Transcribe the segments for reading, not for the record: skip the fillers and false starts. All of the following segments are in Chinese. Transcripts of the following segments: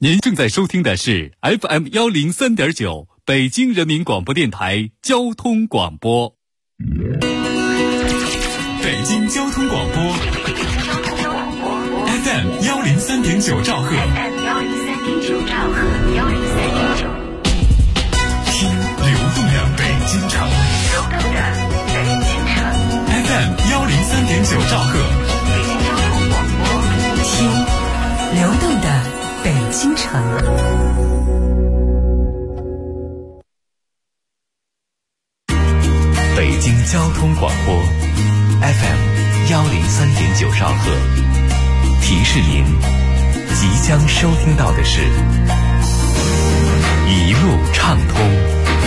您正在收听的是 FM103.9 北京人民广播电台交通广播。北京交通广播 FM103.9 兆赫，听流动的北京城FM103.9 兆赫， 北京交通广播，听流动的北京城。 北京交通广播 FM103.9 兆赫，提示您即将收听到的是一路畅通。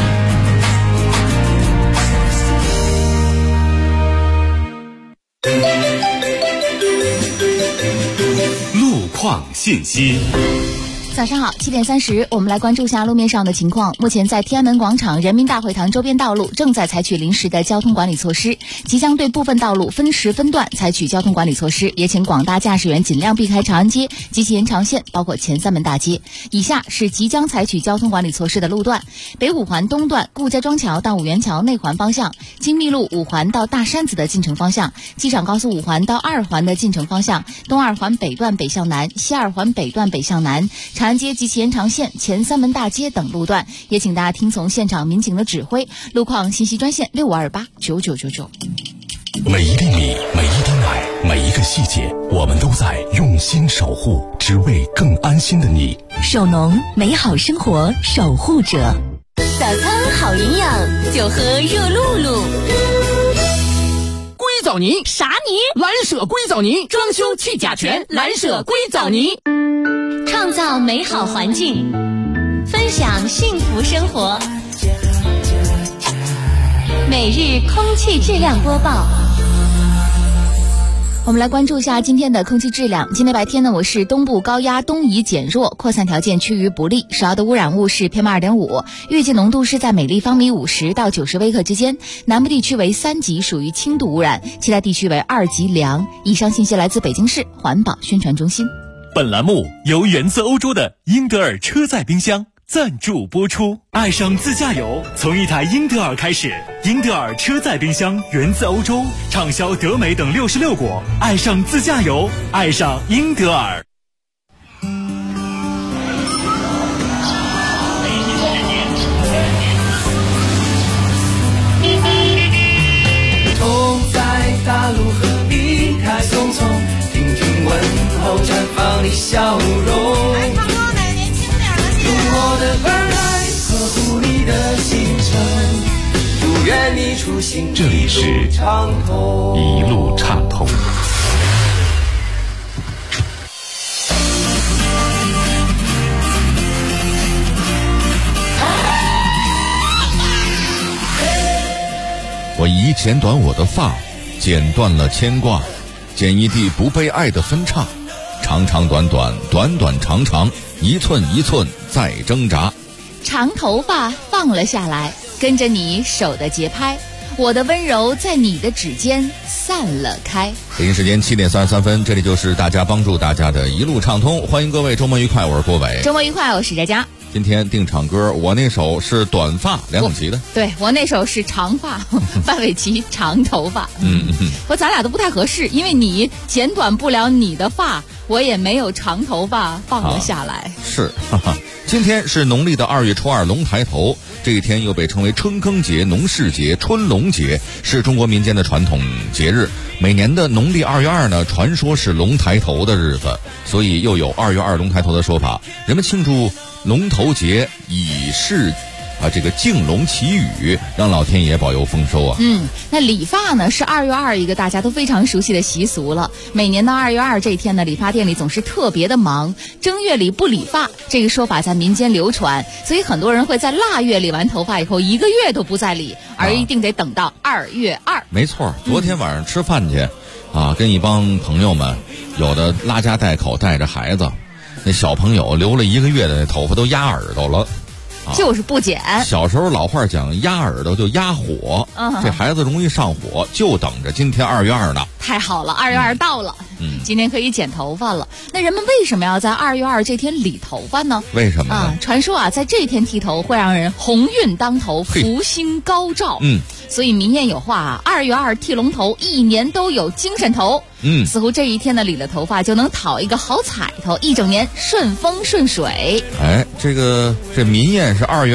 路况信息。 早上好，7点30，我们来关注下路面上的情况。目前在天安门广场、人民大会堂周边道路正在采取临时的交通管理措施，即将对部分道路分时分段采取交通管理措施，也请广大驾驶员尽量避开长安街及其延长线，包括前三门大街。以下是即将采取交通管理措施的路段：北五环东段顾家庄桥到五元桥内环方向，金密路五环到大山子的进城方向，机场高速五环到二环的进城方向，东二环北段北向南，西二环北段北向南，长安街及其延长线、前三门大街等路段。也请大家听从现场民警的指挥。路况信息专线65289999。 每一厘米，每一滴奶，每一个细节，我们都在用心守护，只为更安心的你。 手农，美好生活守护者。 早餐好营养，就喝热露露。 硅藻泥啥泥？ 蓝舍硅藻泥，装修去甲醛，蓝舍硅藻泥。 创造美好环境，分享幸福生活。每日空气质量播报。 我们来关注一下今天的空气质量。今天白天呢，我市东部高压东移减弱，扩散条件趋于不利，首要的污染物是 PM2.5， 预计浓度是在每立方米50到90微克之间。南部地区为3级，属于轻度污染；其他地区为2级良。以上信息来自北京市环保宣传中心。 本栏目由源自欧洲的英德尔车载冰箱赞助播出。爱上自驾游，从一台英德尔开始。英德尔车载冰箱源自欧洲，畅销德美等66国。爱上自驾游，爱上英德尔。 痛在大路何必太匆匆，听听问候绽放你笑容。用我的耳来呵护你的行程，祝愿你出行这里是一路畅通。我宜剪短我的发，剪断了牵挂，剪一地不被爱的分叉，长长短短，短短长长，一寸一寸在挣扎。 长头发放了下来，跟着你手的节拍，我的温柔在你的指尖散了开。 北京时间7点33分，这里就是大家帮助大家的一路畅通，欢迎各位周末愉快，我是郭伟。 周末愉快，我是佳佳。 今天定场歌，我那首是短发，梁咏琪的。 对，我那首是长发，范玮琪长头发。咱俩都不太合适，因为你剪短不了你的发，我也没有长头发放了下来。 是，今天是农历的2月初2龙抬头，这一天又被称为春耕节、农事节、春龙节，是中国民间的传统节日。每年的农历2月2呢，传说是龙抬头的日子，所以又有2月2龙抬头的说法。人们庆祝龙头节以示这个敬龙祈雨，让老天爷保佑丰收啊。 那理发呢是2月2一个大家都非常熟悉的习俗了。每年的2月2这一天呢，理发店里总是特别的忙，正月里不理发这个说法在民间流传，所以很多人会在腊月理完头发以后1个月都不再理，而一定得等到2月2。 没错，昨天晚上吃饭去跟一帮朋友们，有的拉家带口带着孩子，那小朋友留了1个月的头发都压耳朵了。 就是不剪。 小时候老话讲压耳朵就压火，这孩子容易上火，就等着今天2月2呢。 太好了，2月2到了。 今天可以剪头发了。那人们为什么要在2月2这天理头发呢？ 为什么呢？ 传说啊，在这天剃头会让人鸿运当头，福星高照。所以民谚有话啊，2月2剃龙头，一年都有精神头。似乎这一天呢，理了头发就能讨一个好彩头，一整年顺风顺水。 哎，这民谚是2月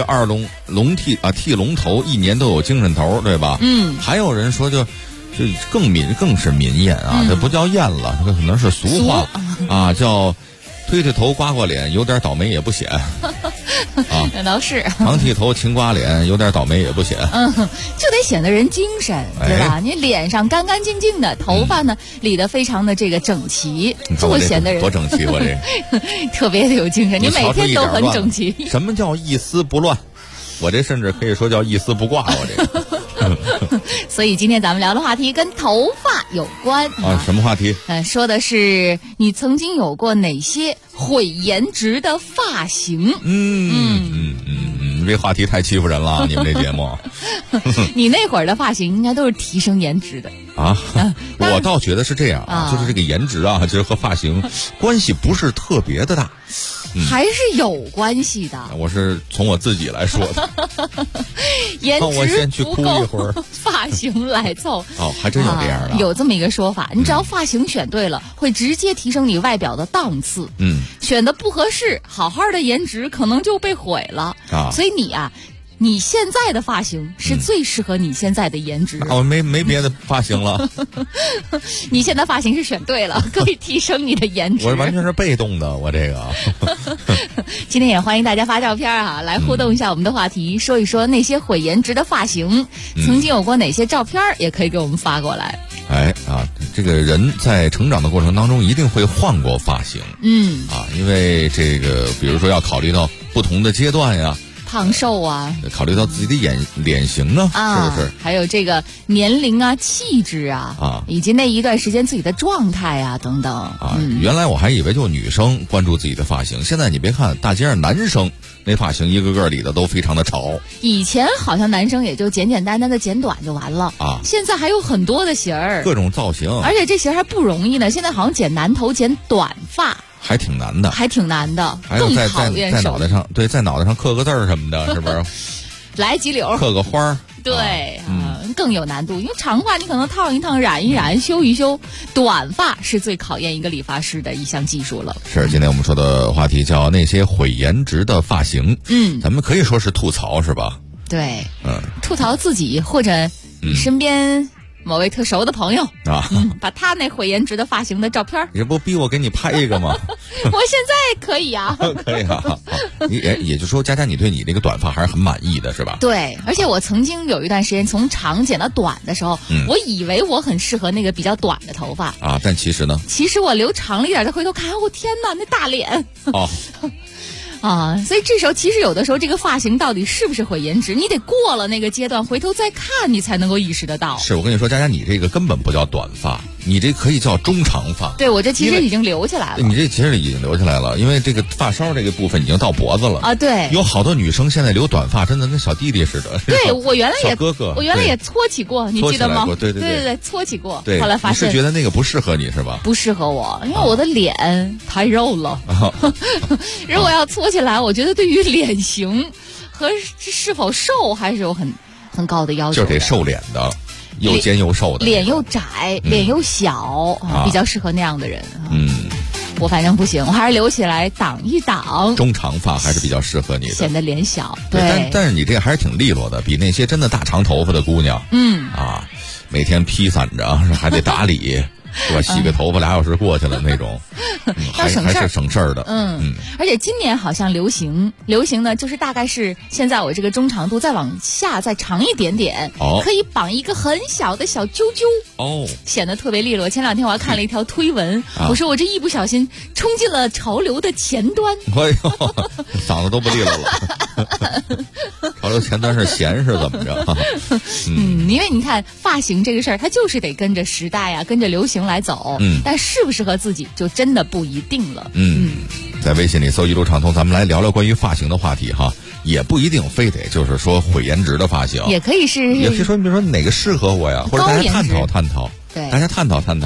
2剃龙头，一年都有精神头，对吧？还有人说就更是民谚啊，这不叫谚了，这可能是俗话啊，叫推头刮刮脸，有点倒霉也不显啊。 那倒是常剃头勤刮脸，有点倒霉也不显。 就得显得人精神，对吧？你脸上干干净净的，头发呢理得非常的这个整齐，就会显得人多整齐。我这特别的有精神，你每天都很整齐。 什么叫一丝不乱？我这甚至可以说叫一丝不挂。我这个所以今天咱们聊的话题跟头发有关啊。什么话题？ 说的是你曾经有过哪些毁颜值的发型？ 这话题太欺负人了，你们这节目。 你那会儿的发型应该都是提升颜值的啊。我倒觉得是这样啊，就是这个颜值啊，其实和发型关系不是特别的大。 还是有关系的。 我是从我自己来说的。 颜值我先去哭一会儿， 发型来凑。 还真有这样的。 有这么一个说法，你只要发型选对了，会直接提升你外表的档次。选的不合适，好好的颜值可能就被毁了啊。所以你现在的发型是最适合你现在的颜值。 我没别的发型了。 你现在发型是选对了，可以提升你的颜值。 我完全是被动的，我这个。 今天也欢迎大家发照片啊，来互动一下我们的话题，说一说那些毁颜值的发型，曾经有过哪些照片，也可以给我们发过来。 这个人在成长的过程当中一定会换过发型。因为这个比如说要考虑到不同的阶段呀。 胖瘦啊， 考虑到自己的脸型啊，是不是？ 还有这个年龄啊、气质啊，以及那一段时间自己的状态啊等等原来我还以为就女生关注自己的发型，现在你别看大街上男生那发型一个个理的都非常的潮。 以前好像男生也就简简单单的剪短就完了啊，现在还有很多的型儿， 各种造型， 而且这型还不容易呢。现在好像剪男头、剪短发。 还挺难的， 还有在脑袋上，在脑袋上刻个字儿什么的，是不是？ 来几绺， 刻个花儿， 对，更有难度。因为长发你可能烫一烫、染一染、修一修，短发是最考验一个理发师的一项技术了。 是，今天我们说的话题叫那些毁颜值的发型。咱们可以说是吐槽，是吧？ 对，吐槽自己或者你身边。某位特熟的朋友啊，把他那毁颜值的发型的照片， 你不逼我给你拍一个吗？ 我现在可以啊， 可以啊。也就是说，佳佳，你对你这个短发还是很满意的，是吧？ 对，而且我曾经有一段时间从长剪到短的时候，我以为我很适合那个比较短的头发啊，但其实呢， 我留长了一点，再回头看，我天哪，那大脸哦。 所以这时候其实有的时候这个发型到底是不是毁颜值，你得过了那个阶段回头再看，你才能够意识得到。 是，我跟你说，佳佳，你这个根本不叫短发，你这可以叫中长发。 对，我这其实已经留起来了。 你这其实已经留起来了，因为这个发梢这个部分已经到脖子了啊。对， 有好多女生现在留短发，真的跟小弟弟似的。 对，我原来也小哥哥， 我原来也搓起过，你记得吗？ 对， 搓起过。 对， 后来发现你是觉得那个不适合你是吧？ 不适合我，因为我的脸太肉了。如果要搓起来，我觉得对于脸型和是否瘦还是有很高的要求的， 就得瘦脸的，又尖又瘦的， 脸又窄，脸又小，比较适合那样的人。我反正不行，我还是留起来挡一挡。 中长发还是比较适合你的， 显得脸小。 对，但是你这还是挺利落的，比那些真的大长头发的姑娘，每天披散着，还得打理。是吧？洗个头发2小时过去了那种，还是省事儿的。 而且今年好像流行呢，就是大概是现在我这个中长度再往下再长一点点，可以绑一个很小的小揪揪，显得特别利落。前2天我还看了一条推文，我说我这一不小心冲进了潮流的前端。 哎呦，嗓子都不利落了。潮流前端是闲是怎么着？ 因为你看发型这个事儿，它就是得跟着时代啊，跟着流行来走，但适不适合自己就真的不一定了。 在微信里搜一路畅通，咱们来聊聊关于发型的话题哈，也不一定非得就是说毁颜值的发型， 也可以说， 你比如说哪个适合我呀，或者大家探讨探讨， 对， 大家探讨探讨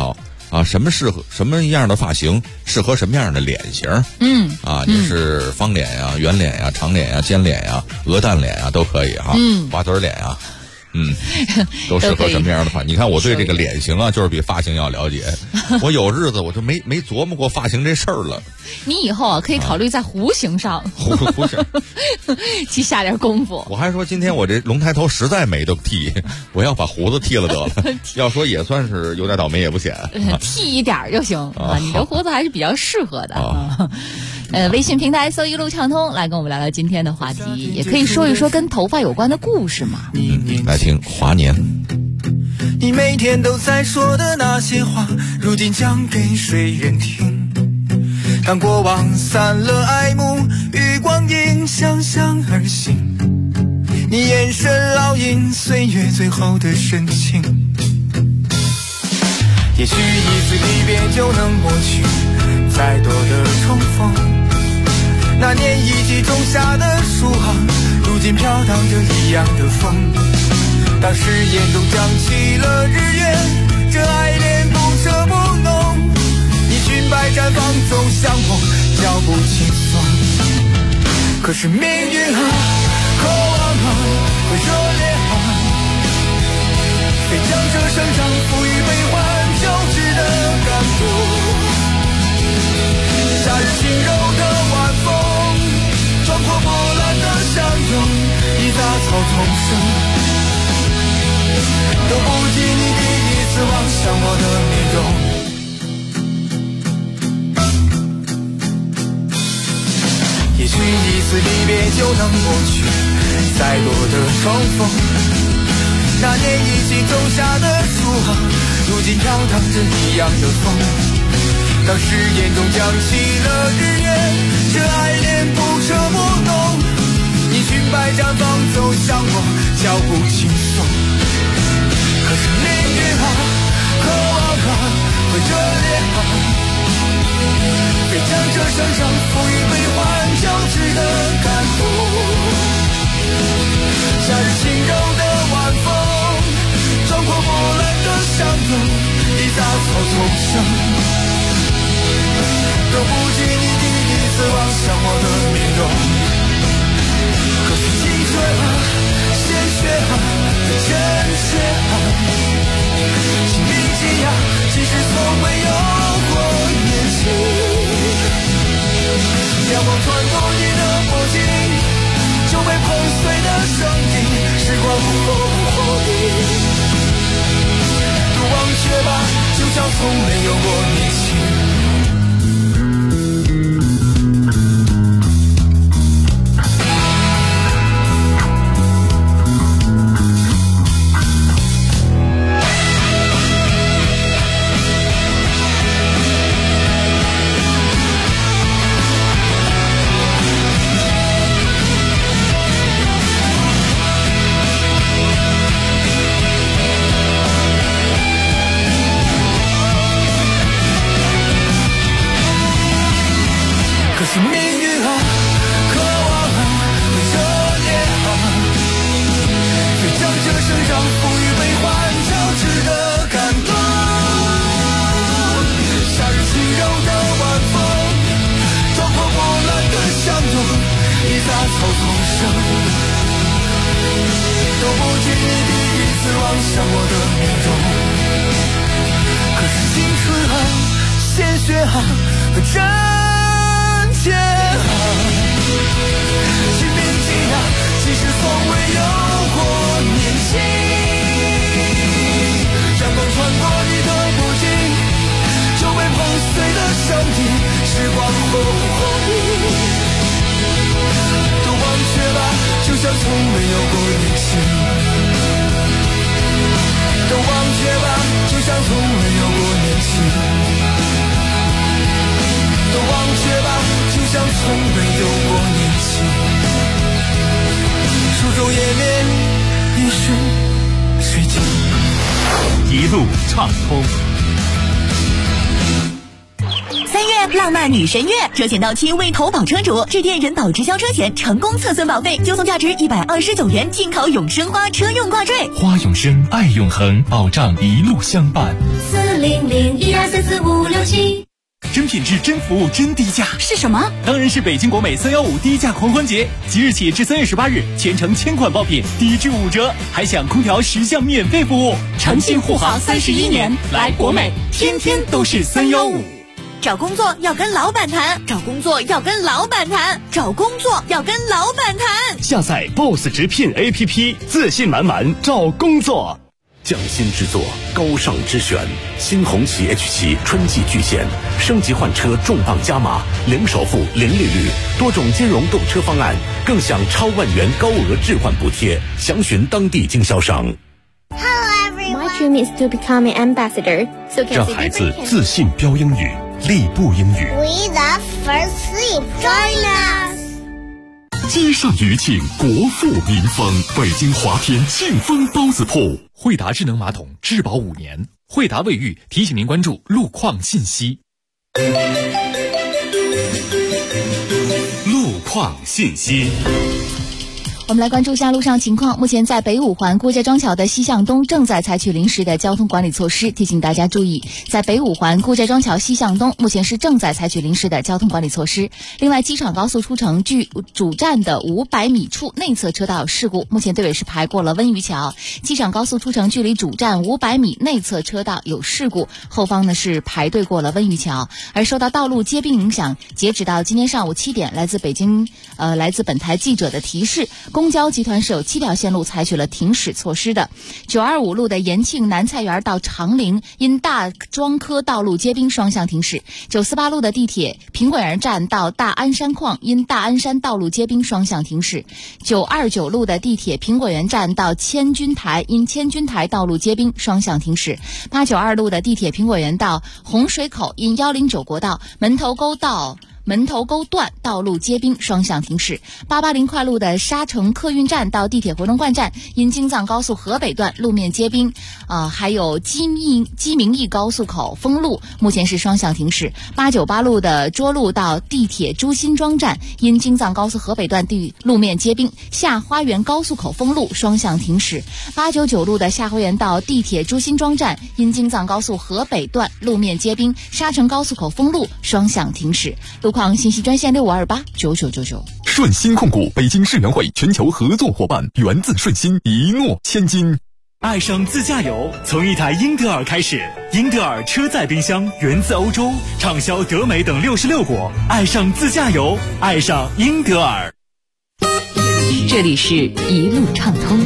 什么样的发型适合什么样的脸型？你是方脸呀、圆脸呀、长脸呀、尖脸呀、鹅蛋脸呀都可以哈，瓜子脸呀。都适合什么样的发？你看我对这个脸型啊，就是比发型要了解。我有日子我就没琢磨过发型这事儿了。 你以后可以考虑在弧形上， 弧形去下点功夫。 我还说今天我这龙抬头实在没得剃，我要把胡子剃了得了。要说也算是有点倒霉也不显， 剃一点就行啊。你的胡子还是比较适合的。微信平台搜一路畅通，来跟我们聊聊今天的话题，也可以说一说跟头发有关的故事嘛。 来听华年。 你每天都在说的那些话，如今讲给谁人听？当过往散了爱慕，与光阴相向而行，你眼神烙印岁月最后的深情。也许一次离别就能抹去再多的重逢，那年一起种下的树啊，如今飘荡着一样的风。当誓言中讲起了日月，这爱恋不舍不浓，你裙摆绽放总像梦，脚步轻松。可是命运啊，渴望啊，会热烈啊，非将这生长赋予悲欢交织的感动。夏日轻柔的晚风，壮阔波澜的相拥，一杂草丛生，都不及你第一次望向我的面容。也许一次离别就能抹去再多的重逢，那年一起种下的树啊，如今飘荡着一样的风。当誓言中讲起了日月，这爱恋不舍不浓，你裙摆绽放走向我，脚步轻松。可是命运啊，渴望啊，会热烈啊，非将这生长赋予悲欢交织的感动。夏日轻柔的晚风，壮阔波澜的相拥，一杂草丛生，都不及你第一次望向我的面容。可是青春啊，鲜血啊，真血啊，请铭记啊，即使从没有过年轻。阳光穿过你的脖颈，就被碰碎的声音，时光不后退。都忘却吧，就像从没有过年轻。是命运啊，渴望啊，会热烈啊，非将这生长赋予悲欢交织的感动。夏日轻柔的晚风，壮阔波澜的相拥，一杂草丛生，都不及你第一次望向我的面容。可是青春啊，鲜血啊，和真切啊，请铭记啊，即使从未有过年轻。阳光穿过你的脖颈，就被碰碎的声音，时光后悔，都忘却吧，就像从未有过年轻。都忘却吧，就像从未有过年轻。都忘却吧，就像从没有过年轻。书中页面已是水晶。 一路畅通。 3月浪漫女神月，车险到期为投保车主致电人保直销车险成功测算保费，就送价值129元进口永生花车用挂坠。 花永生，爱永恒，保障一路相伴。 40012344567。 真品质、真服务、真低价是什么？ 当然是北京国美315低价狂欢节，即日起至3月18日，全程1000款爆品低至5折，还享空调10项免费服务。诚信护航31年，来国美天天都是315。 找工作要跟老板谈，找工作要跟老板谈，找工作要跟老板谈。 下载 BOSS 直聘 APP， 自信满满找工作。匠心之作，高尚之选，新红旗 H7 春季巨献，升级换车重磅加码，零首付、零利率，多种金融购车方案，更享超万元高额置换补贴。详询当地经销商。 My dream is to become an ambassador. 让孩子自信标英语，力步英语。 We love first sleep. Join us. 街上余庆，国富民丰，北京华天庆丰包子铺。 惠达智能马桶质保5年。惠达卫浴提醒您关注路况信息。 路况信息。 我们来关注一下路上情况。目前在北五环郭家庄桥的西向东正在采取临时的交通管理措施，提醒大家注意，在北五环郭家庄桥西向东目前是正在采取临时的交通管理措施。另外，机场高速出城距主站的500米处内侧车道有事故，目前队尾是排过了温榆桥。机场高速出城距离主站500米内侧车道有事故，后方呢是排队过了温榆桥。而受到道路结冰影响，截止到今天上午7点，来自本台记者的提示，公交集团是有7条线路采取了停驶措施的。925路的延庆南菜园到长陵因大庄科道路结冰双向停驶。948路的地铁平滚园站到大安山矿因大安山道路结冰双向停驶。929路的地铁平滚园站到千军台因千军台道路结冰双向停驶。892路的地铁平滚园到洪水口因109国道门头沟段道路结冰双向停驶。880快路的沙城客运站到地铁回龙观站因京藏高速河北段路面结冰，还有鸡鸣驿高速口封路，目前是双向停驶。898路的涿路到地铁朱辛庄站因京藏高速河北段路面结冰，下花园高速口封路，双向停驶。899路的下花园到地铁朱辛庄站因京藏高速河北段路面结冰，沙城高速口封路，双向停驶。路况信息专线65289999。 顺鑫控股北京世园会全球合作伙伴，源自顺鑫，一诺千金。 爱上自驾游，从一台英德尔开始。英德尔车载冰箱源自欧洲，畅销德美等66国。爱上自驾游，爱上英德尔。 这里是一路畅通。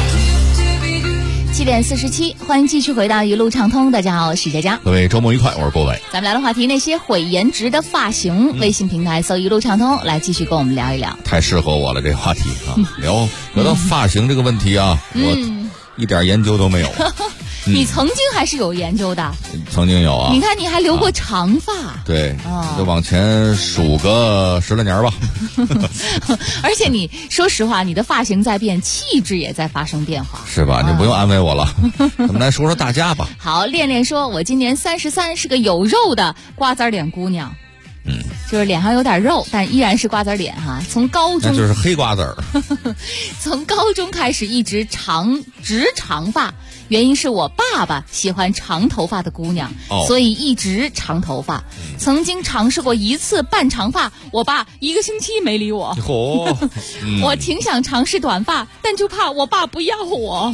7点47，欢迎继续回到一路畅通。大家好，我是佳佳。 各位周末愉快，我是郭伟。 咱们聊的话题，那些毁颜值的发型，微信平台搜一路畅通，来继续跟我们聊一聊。 太适合我了，这个话题啊，聊到发型这个问题啊，我一点研究都没有。 你曾经还是有研究的， 曾经有啊。 你看，你还留过长发， 对，就往前数个10来年吧。 而且你说实话，你的发型在变，气质也在发生变化， 是吧？你不用安慰我了。咱们来说说大家吧。 好，恋恋说，我今年33，是个有肉的瓜子脸姑娘。就是脸上有点肉，但依然是瓜子脸哈。从高中那就是黑瓜子儿。 从高中开始一直直长发，原因是我爸爸喜欢长头发的姑娘，所以一直长头发。曾经尝试过1次半长发，我爸1个星期没理我。我挺想尝试短发，但就怕我爸不要我。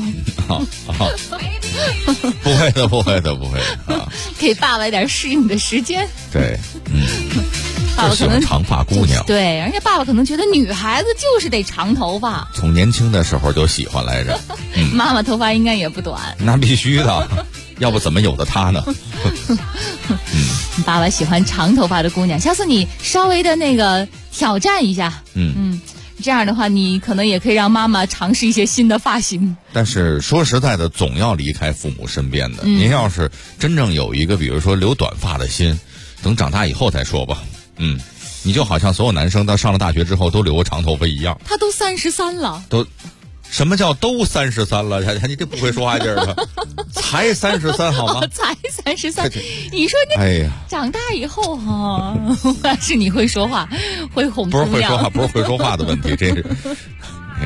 不会的啊！ 给爸爸一点适应的时间。 对， 爸爸可能长发姑娘， 对，而且爸爸可能觉得女孩子就是得长头发， 从年轻的时候就喜欢来着。 妈妈头发应该也不短， 那必须的，要不怎么有的她呢？ 爸爸喜欢长头发的姑娘，下次你稍微的那个挑战一下，这样的话你可能也可以让妈妈尝试一些新的发型。 但是说实在的，总要离开父母身边的。您要是真正有一个比如说留短发的心，等长大以后再说吧。你就好像所有男生到上了大学之后都留过长头发一样。 他都33了， 什么叫都33了？你这不会说话劲儿的，才33好吗？ 才33，你说那长大以后哈，还是你会说话，会哄姑娘。 不是会说话，不是会说话的问题，这是。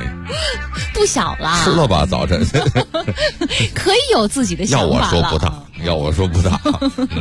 不小啦， 吃了吧早晨。 可以有自己的想法了。 要我说不大， 要我说不大。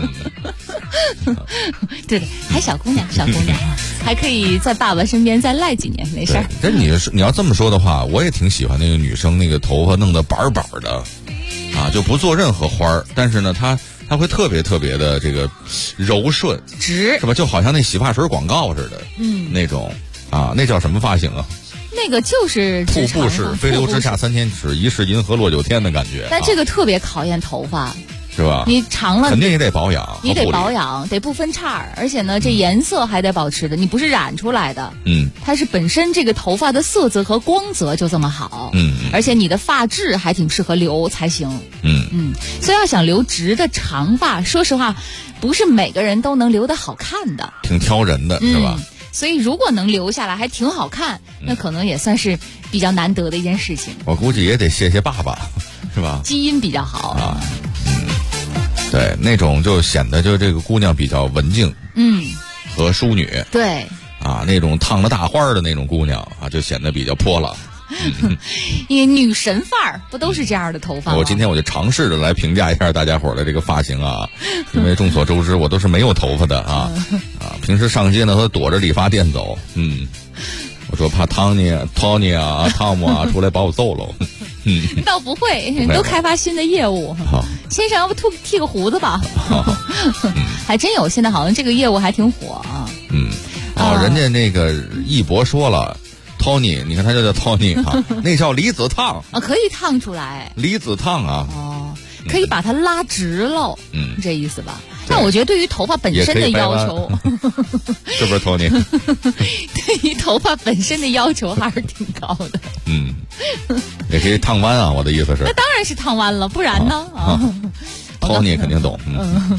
对，还小姑娘，还可以在爸爸身边再赖几年，没事儿。 但你要这么说的话，我也挺喜欢那个女生那个头发弄得板板的，就不做任何花儿，但是呢，她会特别的这个柔顺直， 是吧？就好像那洗发水广告似的，那种那叫什么发型啊？ 那个就是瀑布式，飞流直下3000尺，疑是银河落9天的感觉。 但这个特别考验头发。 是吧？ 你长了肯定也得保养， 你得保养，得不分叉，而且呢，这颜色还得保持的，你不是染出来的，它是本身这个头发的色泽和光泽就这么好，而且你的发质还挺适合留才行，所以要想留直的长发，说实话，不是每个人都能留得好看的， 挺挑人的，是吧？ 所以如果能留下来还挺好看，那可能也算是比较难得的一件事情。 我估计也得谢谢爸爸，是吧？ 基因比较好啊。 对，那种就显得就这个姑娘比较文静，和淑女。 对， 那种烫了大花的那种姑娘就显得比较泼了。 因为女神范儿不都是这样的头发吗？ 我今天我就尝试着来评价一下大家伙的这个发型因为众所周知我都是没有头发的平时上街呢都躲着理发店走，我说怕汤姆出来把我揍喽。 倒不会，都开发新的业务。先生，要不剃个胡子吧？还真有，现在好像这个业务还挺火人家那个艺博说了 ，Tony， 你看他就叫 Tony 那叫离子烫可以烫出来。 离子烫可以把它拉直喽，这意思吧？但我觉得对于头发本身的要求， 是不是 Tony？ 对于头发本身的要求还是挺高的。 也可以烫弯我的意思是。 那当然是烫弯了，不然呢 ？Tony 肯定懂。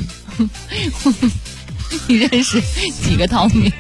你认识几个 Tony？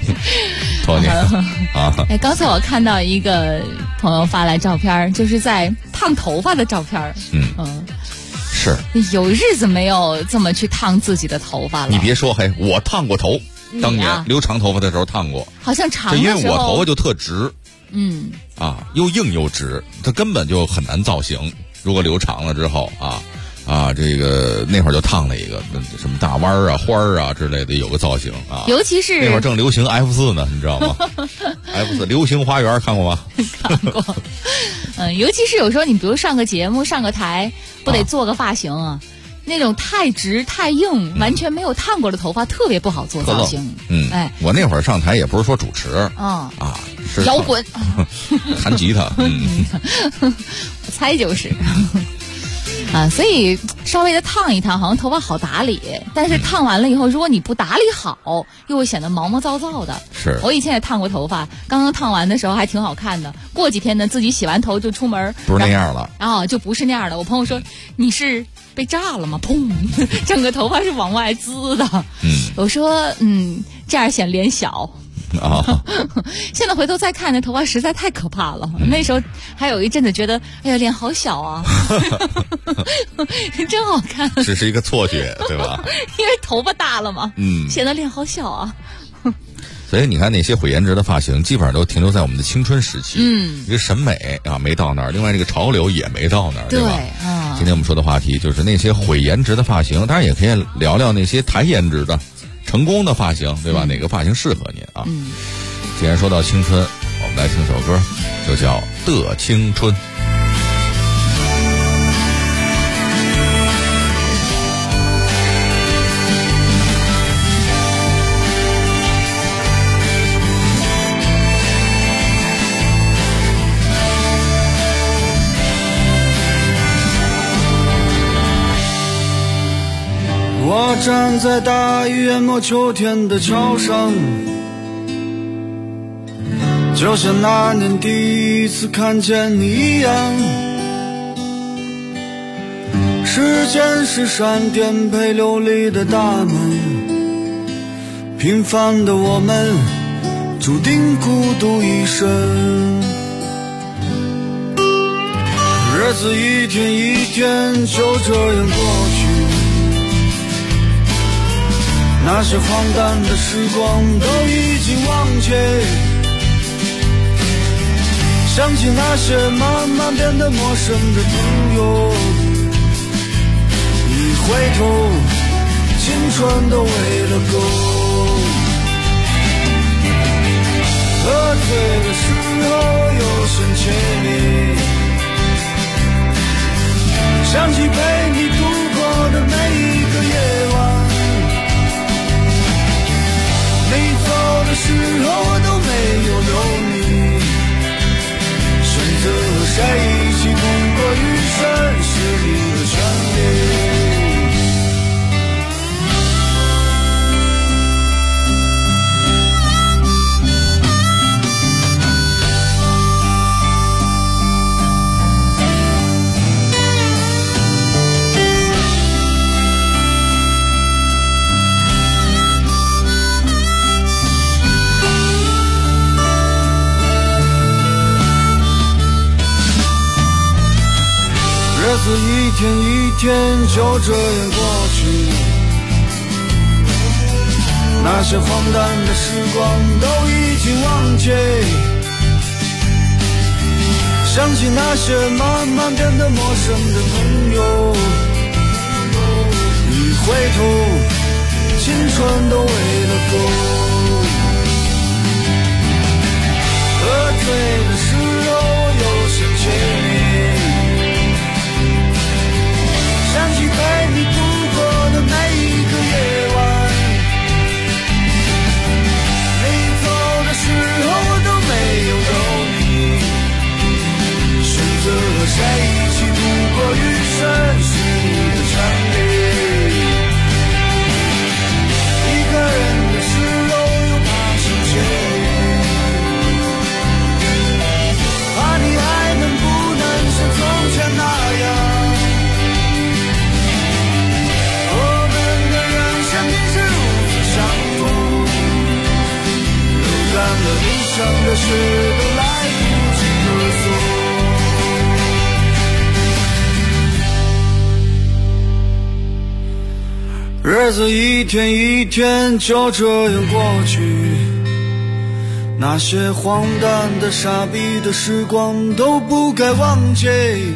刚才我看到一个朋友发来照片，就是在烫头发的照片。 是有日子没有这么去烫自己的头发了。 你别说，我烫过头，当年留长头发的时候烫过。 好像长的时候， 因为我头发就特直，又硬又直，它根本就很难造型。如果留长了之后这个那会儿就烫了一个什么大弯花之类的，有个造型尤其是那会儿正流行 F4 呢，你知道吗？F4 流星花园看过吗？ 看过。尤其是有时候你比如上个节目上个台，不得做个发型那种太直太硬，完全没有烫过的头发特别不好做造型。 我那会儿上台也不是说主持是摇滚弹吉他我猜就是所以稍微的烫一烫，好像头发好打理。但是烫完了以后，如果你不打理好，又会显得毛毛躁躁的。 是我以前也烫过头发，刚刚烫完的时候还挺好看的。过几天呢，自己洗完头就出门， 不是那样了就不是那样的。我朋友说你是被炸了吗？砰，整个头发是往外滋的。我说这样显脸小。现在回头再看，那头发实在太可怕了。那时候还有一阵子觉得，哎呀，脸好小真好看。 只是一个错觉，对吧？ 因为头发大了嘛，显得脸好小所以你看那些毁颜值的发型，基本上都停留在我们的青春时期。这个审美没到那儿，另外这个潮流也没到那儿，对吧？今天我们说的话题就是那些毁颜值的发型，当然也可以聊聊那些谈颜值的成功的发型，对吧？哪个发型适合您既然说到青春，我们来听首歌，就叫《的青春》。 我站在大雨淹没秋天的桥上，就像那年第一次看见你一样。时间是闪电陪流离的大门，平凡的我们注定孤独一生。日子一天一天就这样过去，那些荒诞的时光都已经忘记，想起那些慢慢变得陌生的朋友，你回头，青春都为了够。喝醉的时候又想起你，想起陪你度过的每一个夜晚。你走的时候我都没有留你，选择和谁一起度过余生是你的权利。日子一天一天就这样过去，那些荒诞的时光都已经忘记，想起那些慢慢变得陌生的朋友，一回头，青春都为了够。喝醉的时候又想起你，想起陪你度过的每一个夜晚。你走的时候我都没有留你，选择和谁一起度过余生是你的权利。一个人的时候又怕想起你，怕你还能不能像从前那样。干了理想的事都来不及歌颂，日子一天一天就这样过去，那些荒诞的傻逼的时光都不该忘记，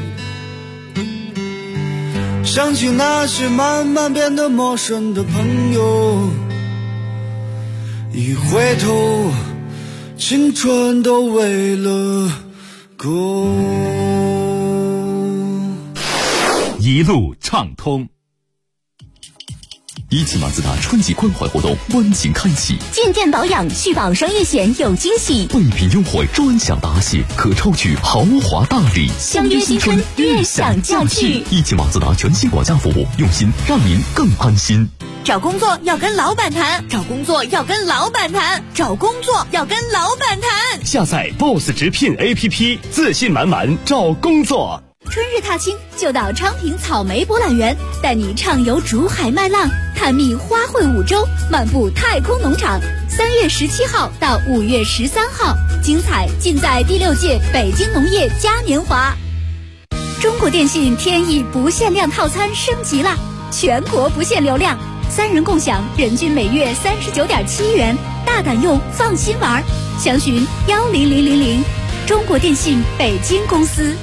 想起那些慢慢变得陌生的朋友，一回头，青春都为了够。 一路畅通。 一汽马自达春季关怀活动温情开启， 进店保养续保双月险有惊喜， 备品优惠专享答谢，可抽取豪华大礼。 相约新春，悦享驾趣。 一汽马自达全新管家服务，用心让您更安心。 找工作要跟老板谈，找工作要跟老板谈，找工作要跟老板谈。 下载 BOSS 直聘 APP， 自信满满找工作。 春日踏青就到昌平草莓博览园，带你畅游竹海麦浪，探秘花卉五洲，漫步太空农场。3月17号到5月13号，精彩尽在第6届北京农业嘉年华。中国电信天翼不限量套餐升级了，全国不限流量，3人共享，人均每月39.7元，大胆用，放心玩。详询10000，中国电信北京公司。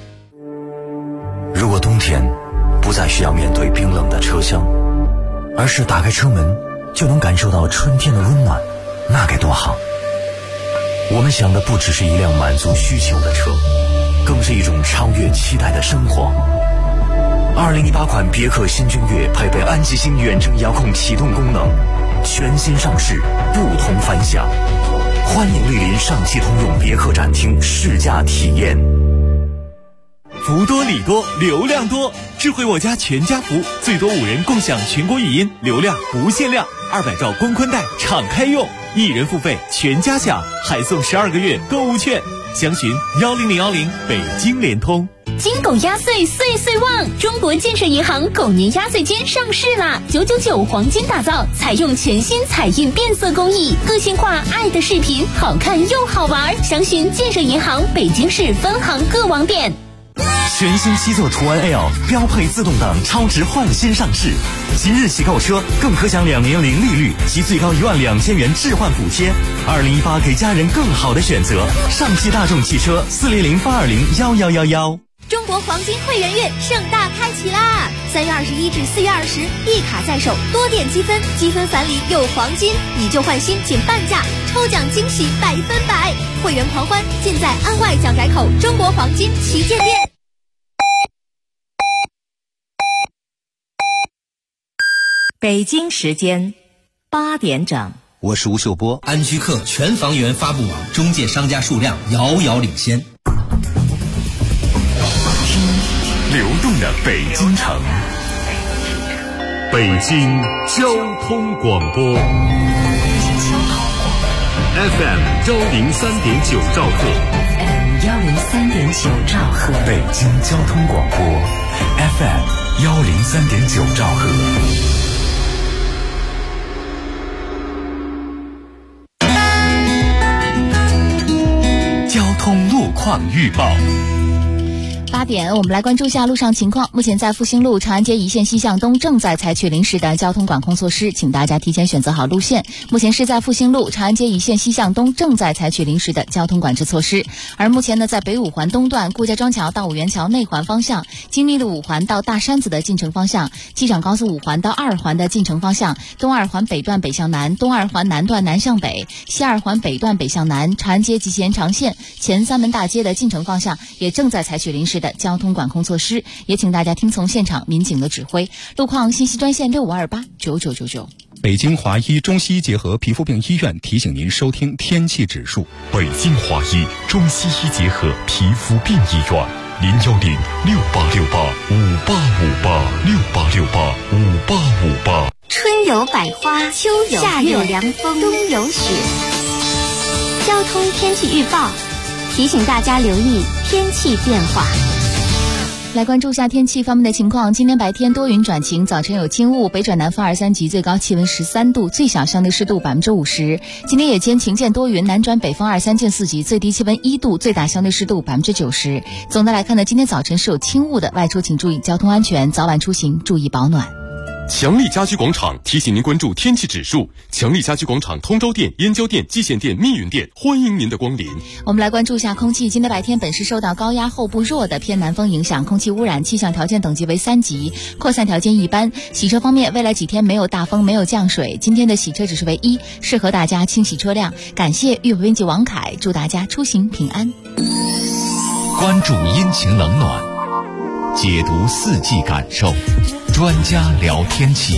如果冬天不再需要面对冰冷的车厢，而是打开车门就能感受到春天的温暖，那该多好。我们想的不只是一辆满足需求的车，更是一种超越期待的生活。2018款别克新君越配备安吉星远程遥控启动功能，全新上市，不同凡响。欢迎莅临上汽通用别克展厅试驾体验。 福多礼多，流量多，智慧我家全家福，最多5人共享全国语音，流量不限量，200兆光宽带敞开用，1人付费全家享，还送12个月购物券。详询10010北京联通。 金狗压岁岁岁旺！中国建设银行狗年压岁间上市啦！999黄金打造，采用全新彩印变色工艺，个性化爱的视频，好看又好玩。详询建设银行北京市分行各网点。 全新7座途安 L 标配自动挡超值换新上市，即日起购车更可享2年零利率及最高12000元置换补贴。2018给家人更好的选择，上汽大众汽车40082011111。 中国黄金会员月盛大开启啦！3月21至4月20，一卡在手，多点积分，积分返礼有黄金，以旧换新仅半价，抽奖惊喜100%，会员狂欢尽在安外蒋宅口中国黄金旗舰店。 北京时间8点整。 我是吴秀波。安居客全房源发布网中介商家数量遥遥领先。 流动的北京城，北京交通广播 FM 103.9兆赫 103.9兆赫， 北京交通广播 FM 103.9兆赫。交通路况预报。 8点，我们来关注一下路上情况。目前在复兴路长安街一线西向东正在采取临时的交通管控措施，请大家提前选择好路线。目前是在复兴路长安街一线西向东正在采取临时的交通管制措施。而目前呢，在北五环东段顾家庄桥到五元桥内环方向，金密路五环到大山子的进城方向，机场高速5环到2环的进城方向，东2环北段北向南，东2环南段南向北，西2环北段北向南，长安街及其延长线前三门大街的进城方向也正在采取临时的交通管控措施，也请大家听从现场民警的指挥。路况信息专线65289999。 北京华医中西医结合皮肤病医院提醒您收听天气指数。 北京华医中西医结合皮肤病医院，0106868586868685858。 春有百花，秋有夏有凉风，冬有雪。交通天气预报提醒大家留意天气变化。 来关注一下天气方面的情况。今天白天多云转晴，早晨有轻雾，北转南风2、3级，最高气温13度，最小相对湿度50%。今天夜间晴间多云，南转北风2、3见4级，最低气温1度，最大相对湿度90%。总的来看呢，今天早晨是有轻雾的，外出请注意交通安全，早晚出行注意保暖。 强力家居广场提醒您关注天气指数。强力家居广场通州店、燕郊店、蓟县店、密云店欢迎您的光临。 我们来关注一下空气。今天白天本市受到高压后部弱的偏南风影响，空气污染气象条件等级为3级，扩散条件一般。洗车方面，未来几天没有大风，没有降水，今天的洗车指数为1，适合大家清洗车辆。感谢预报编辑王凯，祝大家出行平安。 关注阴晴冷暖，解读四季感受，专家聊天气。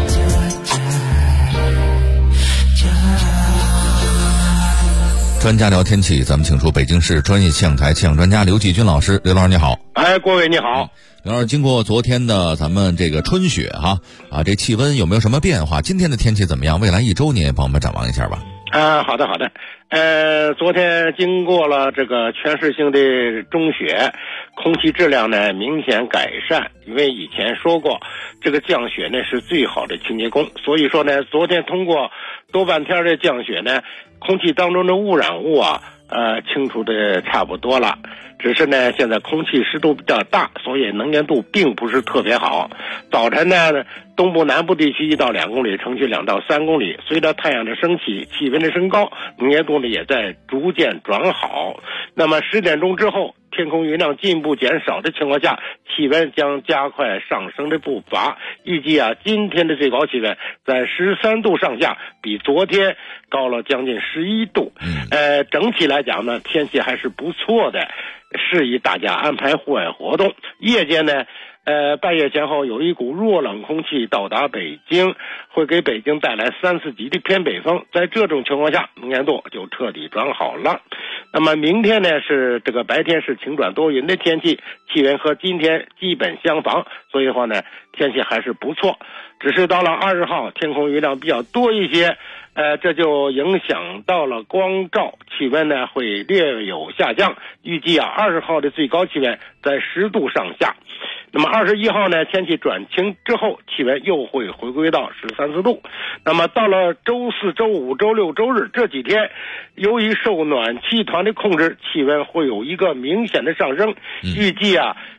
专家聊天气，咱们请出北京市专业气象台气象专家刘继军老师。刘老师你好。 各位你好。 刘老师，经过昨天的咱们这个春雪这气温有没有什么变化？今天的天气怎么样？未来1周你也帮我们展望一下吧。 好的。昨天经过了这个全市性的中雪，空气质量呢明显改善。因为以前说过，这个降雪呢是最好的清洁工，所以说呢，昨天通过多半天的降雪呢，空气当中的污染物清除的差不多了。只是呢，现在空气湿度比较大，所以能见度并不是特别好。早晨呢，东部南部地区1到2公里，城区2到3公里。随着太阳的升起，气温的升高，能见度呢也在逐渐转好。那么10点钟之后，天空云量进一步减少的情况下，气温将加快上升的步伐。预计今天的最高气温在13度上下，比昨天高了将近11度。整体来讲呢，天气还是不错的，适宜大家安排户外活动。夜间呢，半夜前后有一股弱冷空气到达北京，会给北京带来3、4级的偏北风。在这种情况下，能见度就彻底转好了。那么明天呢，是这个白天是晴转多云的天气，气温和今天基本相仿，所以话呢，天气还是不错。只是到了20号，天空云量比较多一些，这就影响到了光照，气温呢会略有下降。预计20号的最高气温在10度上下。那么21号呢，天气转晴之后，气温又会回归到13、14度。那么到了周4、周5、周6、周日这几天，由于受暖气团的控制，气温会有一个明显的上升。预计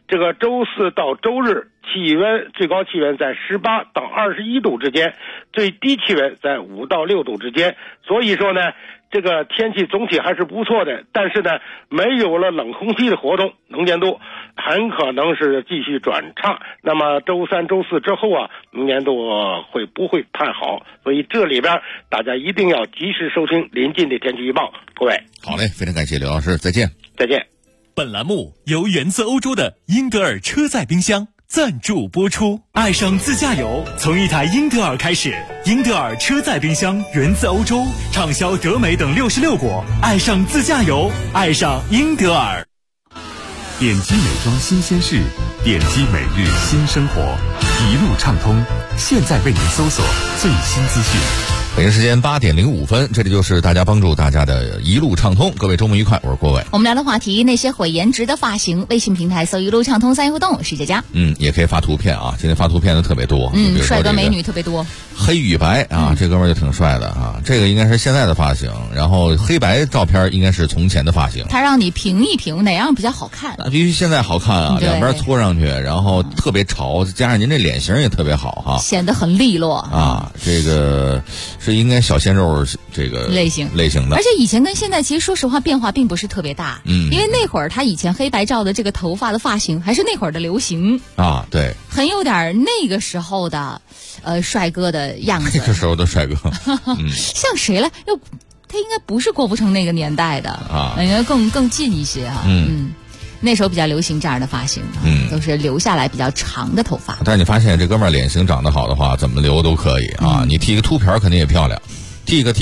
这个周四到周日最高气温在18到21度之间，最低气温在5到6度之间。所以说呢，这个天气总体还是不错的，但是呢，没有了冷空气的活动，能见度很可能是继续转差。那么周三、周四之后啊，能见度会不会太好？所以这里边大家一定要及时收听临近的天气预报。各位， 好嘞，非常感谢刘老师，再见。 再见。 本栏目由源自欧洲的英德尔车载冰箱赞助播出。爱上自驾游，从一台英德尔开始。英德尔车载冰箱源自欧洲，畅销德美等66国。爱上自驾游，爱上英德尔。 点击美妆新鲜事，点击每日新生活，一路畅通。现在为您搜索最新资讯。 北京时间8点05分，这里就是大家帮助大家的一路畅通。各位周末愉快，我是郭伟。 我们聊的话题，那些毁颜值的发型。微信平台搜一路畅通3一互动，我是佳佳。 也可以发图片啊，今天发图片的特别多。 帅哥美女特别多。 黑与白啊，这哥们儿就挺帅的啊。这个应该是现在的发型，然后黑白照片应该是从前的发型。 他让你评一评哪样比较好看。 那必须现在好看啊，两边搓上去，然后特别潮，加上您这脸型也特别好哈， 显得很利落啊。这个是应该小鲜肉这个类型的。 而且以前跟现在其实说实话变化并不是特别大，因为那会儿他以前黑白照的这个头发的发型还是那会儿的流行啊，对， 很有点那个时候的帅哥的样子。 那个时候的帅哥像谁了？他应该不是郭富城那个年代的啊，应该更近一些啊。那时候比较流行这样的发型，都是留下来比较长的头发。 但是你发现这哥们儿脸型长得好的话，怎么留都可以啊。你剃个秃瓢肯定也漂亮，剃个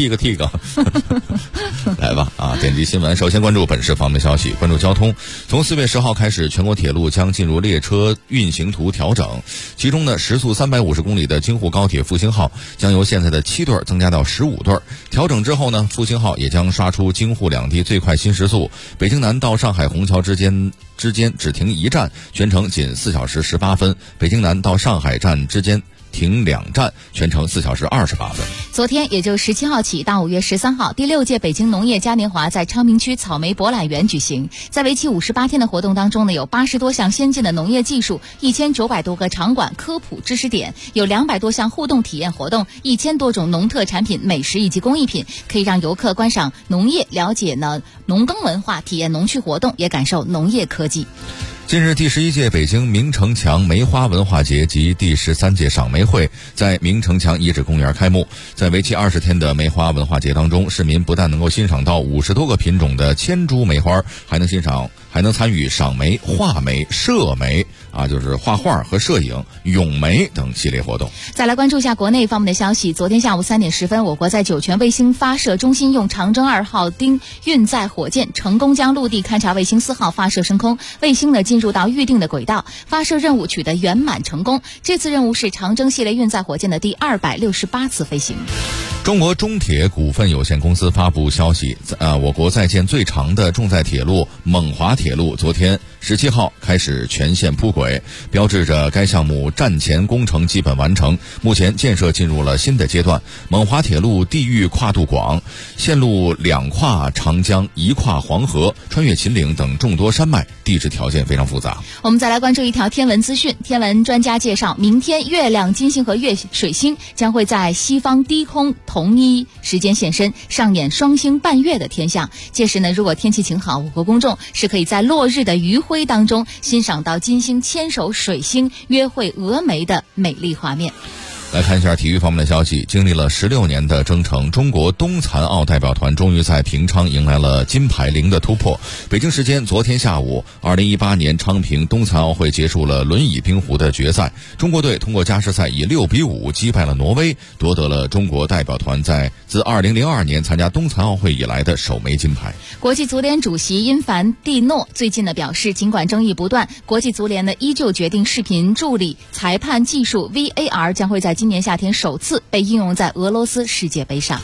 来吧啊！点击新闻，首先关注本市方面消息，关注交通。从4月10号开始，全国铁路将进入列车运行图调整，其中呢，时速350公里的京沪高铁复兴号将由现在的7对增加到15对。调整之后呢，复兴号也将刷出京沪两地最快新时速，北京南到上海虹桥之间只停1站，全程仅4小时18分；北京南到上海站之间停2站，全程4小时28分。 昨天也就17号起到5月13号，第6届北京农业嘉年华在昌平区草莓博览园举行。在为期58天的活动当中呢，有80多项先进的农业技术，1900多个场馆科普知识点，有200多项互动体验活动，1000多种农特产品、美食以及工艺品，可以让游客观赏农业，了解呢农耕文化，体验农趣活动，也感受农业科技。 近日，第11届北京明城墙梅花文化节及第13届赏梅会在明城墙遗址公园开幕。在为期20天的梅花文化节当中，市民不但能够欣赏到50多个品种的千株梅花，还能参与赏梅、画梅、摄梅就是画画和摄影、咏梅等系列活动。 再来关注一下国内方面的消息。昨天下午3点10分，我国在酒泉卫星发射中心用长征2号丁运载火箭成功将陆地勘察卫星4号发射升空，卫星呢进入到预定的轨道，发射任务取得圆满成功。这次任务是长征系列运载火箭的第268次飞行。 中国中铁股份有限公司发布消息，我国在建最长的重载铁路蒙华铁路昨天17号开始全线铺轨，标志着该项目战前工程基本完成，目前建设进入了新的阶段。蒙华铁路地域跨度广，线路2跨长江，1跨黄河，穿越秦岭等众多山脉，地质条件非常复杂。 我们再来关注一条天文资讯。天文专家介绍，明天月亮、金星和水星将会在西方低空同一时间现身，上演双星伴月的天象。届时呢，如果天气晴好，我国公众是可以在落日的余晖当中欣赏到金星牵手水星约会峨眉的美丽画面。 来看一下体育方面的消息。经历了16年的征程，中国冬残奥代表团终于在平昌迎来了金牌0的突破。北京时间昨天下午，2018年昌平冬残奥会结束了轮椅冰壶的决赛，中国队通过加时赛以6-5击败了挪威，夺得了中国代表团自2002年参加冬残奥会以来的首枚金牌。 国际足联主席因凡蒂诺最近的表示，尽管争议不断，国际足联呢依旧决定视频助理裁判技术 VAR 将会在今年夏天首次被应用在俄罗斯世界杯上。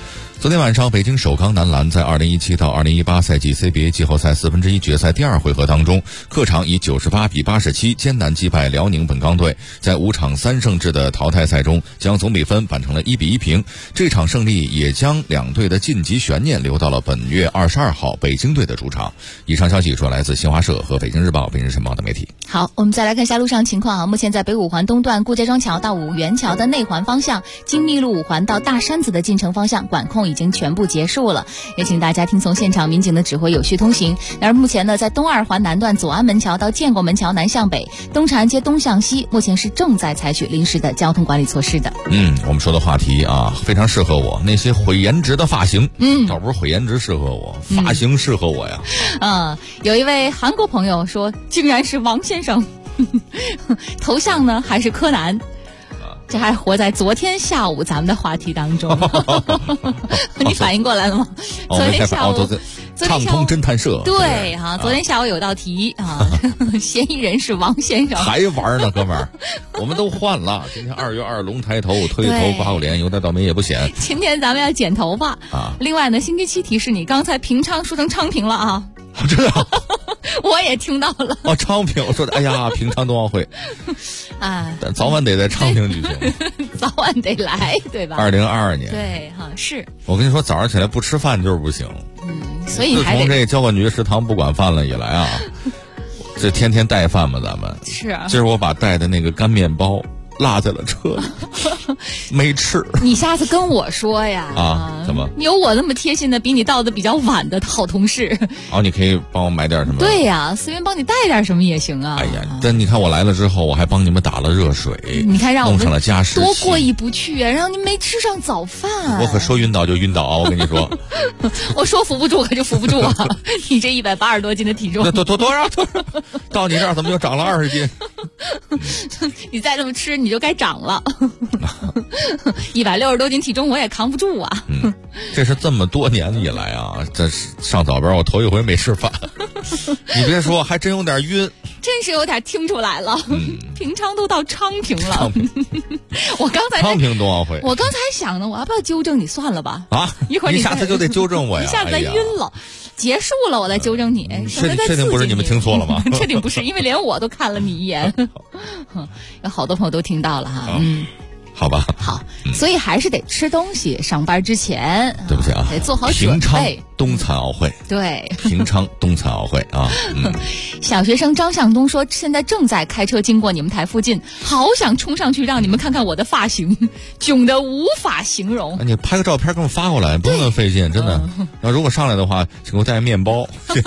昨天晚上，北京首钢男篮在2017到2018赛季 CBA 季后赛1/4决赛第2回合当中，客场以98比87艰难击败辽宁本钢队，在5场3胜制的淘汰赛中，将总比分扳成了1比1平。这场胜利也将两队的晋级悬念留到了本月22号北京队的主场。以上消息说来自新华社和北京日报、北京晨报的媒体。 好，我们再来看一下路上情况啊。目前在北五环东段顾家庄桥到五元桥的内环方向，金密路五环到大山子的进城方向管控已经全部结束了，也请大家听从现场民警的指挥，有序通行。而目前呢，在东二环南段左安门桥到建国门桥南向北，东长安街东向西，目前是正在采取临时的交通管理措施的。 我们说的话题啊，非常适合我，那些毁颜值的发型，倒不是毁颜值适合我，发型适合我呀。 有一位韩国朋友说，竟然是王先生，头像呢还是柯南。这还活在昨天下午咱们的话题当中。你反应过来了吗？昨天下午畅通侦探社。 对哈，昨天下午有道题啊，嫌疑人是王先生。 还玩呢，哥们儿，我们都换了。今天2月2龙抬头，推头刮过脸，有点倒霉也不显。 今天咱们要剪头发啊。另外呢，星期7提示你，刚才平昌说成昌平了啊。 我知道。 我也听到了。 昌平，我说的，哎呀，平昌冬奥会，但早晚得在昌平举行， 早晚得来，对吧 ？2022年， 对哈，是。 我跟你说，早上起来不吃饭就是不行。 所以还得。 自从这教官局食堂不管饭了以来啊，这天天带饭嘛，咱们是。 今儿我把带的那个干面包落在了车里，没吃。 你下次跟我说呀。 怎么？ 有我那么贴心的，比你到的比较晚的好同事。 你可以帮我买点什么？ 对呀，随便帮你带点什么也行啊。 哎呀，但你看我来了之后，我还帮你们打了热水， 你看让我们弄上了加湿器， 多过意不去啊！让你没吃上早饭。 我可说晕倒就晕倒啊！我跟你说， 我说扶不住可就扶不住啊！你这180多斤的体重， 多少？到你这儿怎么又长了20斤？ 你再这么吃，你就该长了。160多斤体重我也扛不住啊。 这是这么多年以来啊，这上早班我头一回没吃饭。你别说，还真有点晕， 真是有点听出来了。平昌都到昌平了。我刚才昌平冬奥会， 我刚才想呢，我要不要纠正你？算了吧。一会儿你下次就得纠正我呀。 一下子晕了。结束了，我再纠正你。 确定不是你们听错了吗？ 确定不是，因为连我都看了你一眼。有好多朋友都听到了哈。 好吧。 好，所以还是得吃东西。上班之前， 对不起啊， 得做好准备。 平昌冬残奥会， 对， 平昌冬残奥会啊。 小学生张向东说，现在正在开车经过你们台附近，好想冲上去让你们看看我的发型，囧得无法形容。 你拍个照片给我发过来，不用那么费劲，真的。要如果上来的话，请给我带面包。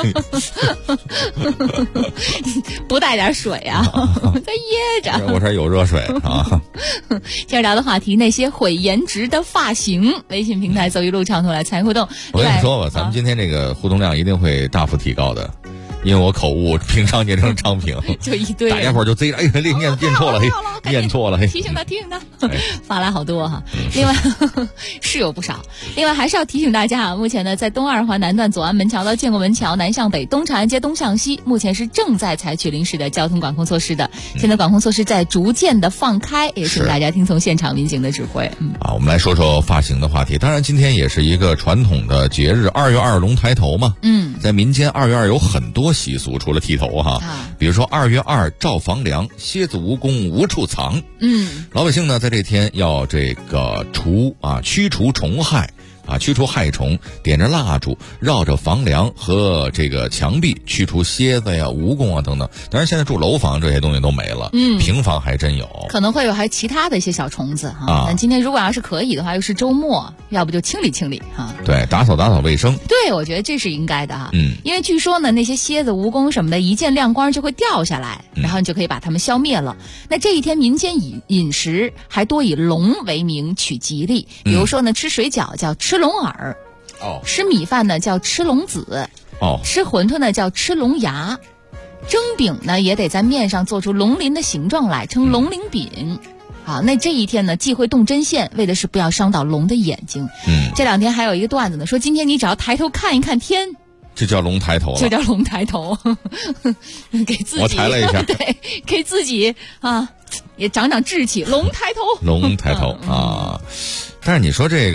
不带点水啊？再噎着。 我这有热水啊。 接着聊的话题，那些毁颜值的发型，微信平台走一路畅通来参与互动。 我跟你说吧，咱们今天这个互动量一定会大幅提高的，因为我口误，平常念成昌平， 就一堆大家伙就贼着，念错了，念错了， 提醒他，发来好多哈。另外是有不少，另外还是要提醒大家啊，目前呢，在东二环南段左安门桥到建国门桥南向北，东长安街东向西，目前是正在采取临时的交通管控措施的。现在管控措施在逐渐的放开，也请大家听从现场民警的指挥。 我们来说说发型的话题。当然，今天也是一个传统的节日，2月2龙抬头嘛。在民间2月2有很多习俗，除了剃头哈，比如说2月2照房梁，蝎子蜈蚣无处藏。老百姓呢在这天要这个驱除虫害。驱除害虫，点着蜡烛绕着房梁和这个墙壁驱除蝎子呀、蜈蚣啊等等。当然现在住楼房这些东西都没了，平房还真有， 可能会有还其他的一些小虫子哈。但今天如果要是可以的话，又是周末，要不就清理清理哈。 对，打扫卫生。 对，我觉得这是应该的哈。因为据说呢，那些蝎子、蜈蚣什么的，一见亮光就会掉下来，然后你就可以把它们消灭了。那这一天民间饮食还多以龙为名取吉利，比如说呢，吃水饺叫吃龙耳，吃米饭呢叫吃龙子，吃馄饨呢叫吃龙牙，蒸饼呢也得在面上做出龙鳞的形状来，称龙鳞饼。好，那这一天呢，忌讳动针线，为的是不要伤到龙的眼睛。这2天还有一个段子呢，说今天你只要抬头看一看天， 这叫龙抬头了， 这叫龙抬头。给自己我抬了一下， 对，给自己也长长志气。龙抬头， 龙抬头啊！但是你说这个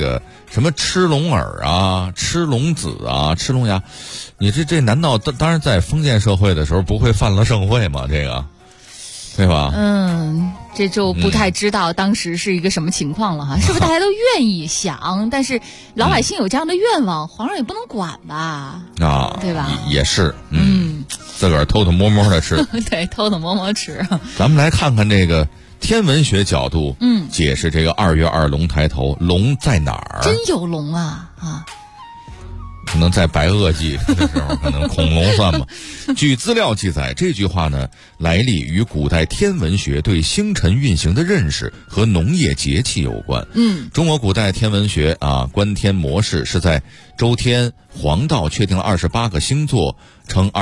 什么吃龙耳啊，吃龙子啊，吃龙牙，你这难道当然在封建社会的时候不会犯了盛会吗？这个，对吧？ 这就不太知道当时是一个什么情况了哈，是不是大家都愿意想，但是老百姓有这样的愿望，皇上也不能管吧？ 啊， 对吧？ 也是，自个儿偷偷摸摸的吃， 对，偷偷摸摸吃。 咱们来看看这个天文学角度，解释这个2月2龙抬头，龙在哪儿？ 真有龙啊！ 可能在白垩纪的时候，可能恐龙算吧。据资料记载，这句话呢，来历与古代天文学对星辰运行的认识和农业节气有关。中国古代天文学观天模式是在周天黄道确定了28个星座，称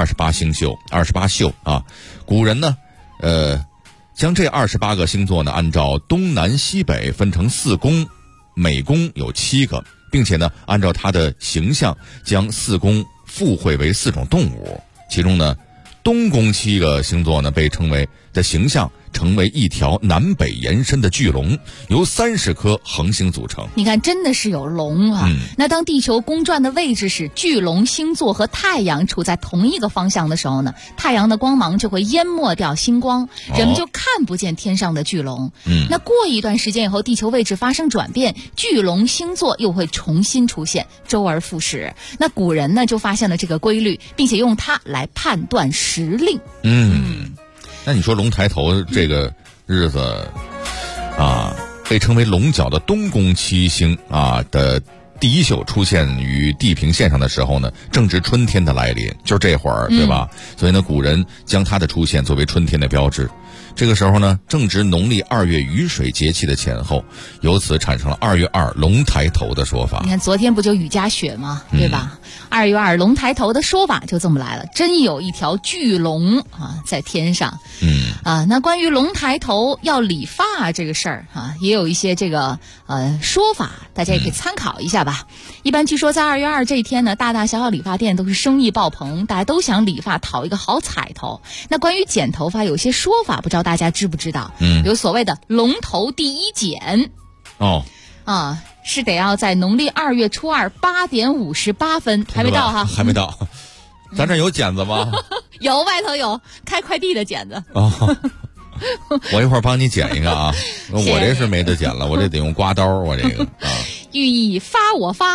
28宿啊。古人呢，将这28个星座呢，按照东南西北分成4宫，每宫有7个。并且呢，按照它的形象，将4宫附会为4种动物。其中呢，东宫7个星座呢，被称为的形象成为一条南北延伸的巨龙，由30颗恒星组成。 你看，真的是有龙啊！那当地球公转的位置是巨龙星座和太阳处在同一个方向的时候呢，太阳的光芒就会淹没掉星光，人们就看不见天上的巨龙。那过一段时间以后，地球位置发生转变，巨龙星座又会重新出现，周而复始。那古人呢，就发现了这个规律，并且用它来判断时令。 那你说龙抬头这个日子被称为龙角的东宫7星的第一宿出现于地平线上的时候呢，正值春天的来临，就是这会儿，对吧？所以呢，古人将它的出现作为春天的标志。这个时候呢，正值农历2月雨水节气的前后，由此产生了2月2龙抬头的说法。 你看昨天不就雨夹雪吗？对吧？2月2龙抬头的说法就这么来了，真有一条巨龙在天上。那关于龙抬头要理发这个事儿也有一些这个说法，大家也可以参考一下吧。一般据说在2月2这一天呢，大大小小理发店都是生意爆棚，大家都想理发讨一个好彩头。那关于剪头发有些说法，不知道大家知不知道？有所谓的龙头第一剪是得要在农历2月初2 8点58分，还没到哈， 还没到。咱这有剪子吗？ 有，外头有开快递的剪子。 我一会儿帮你剪一个啊。我这是没得剪了，我这得用刮刀，我这个寓意发我发。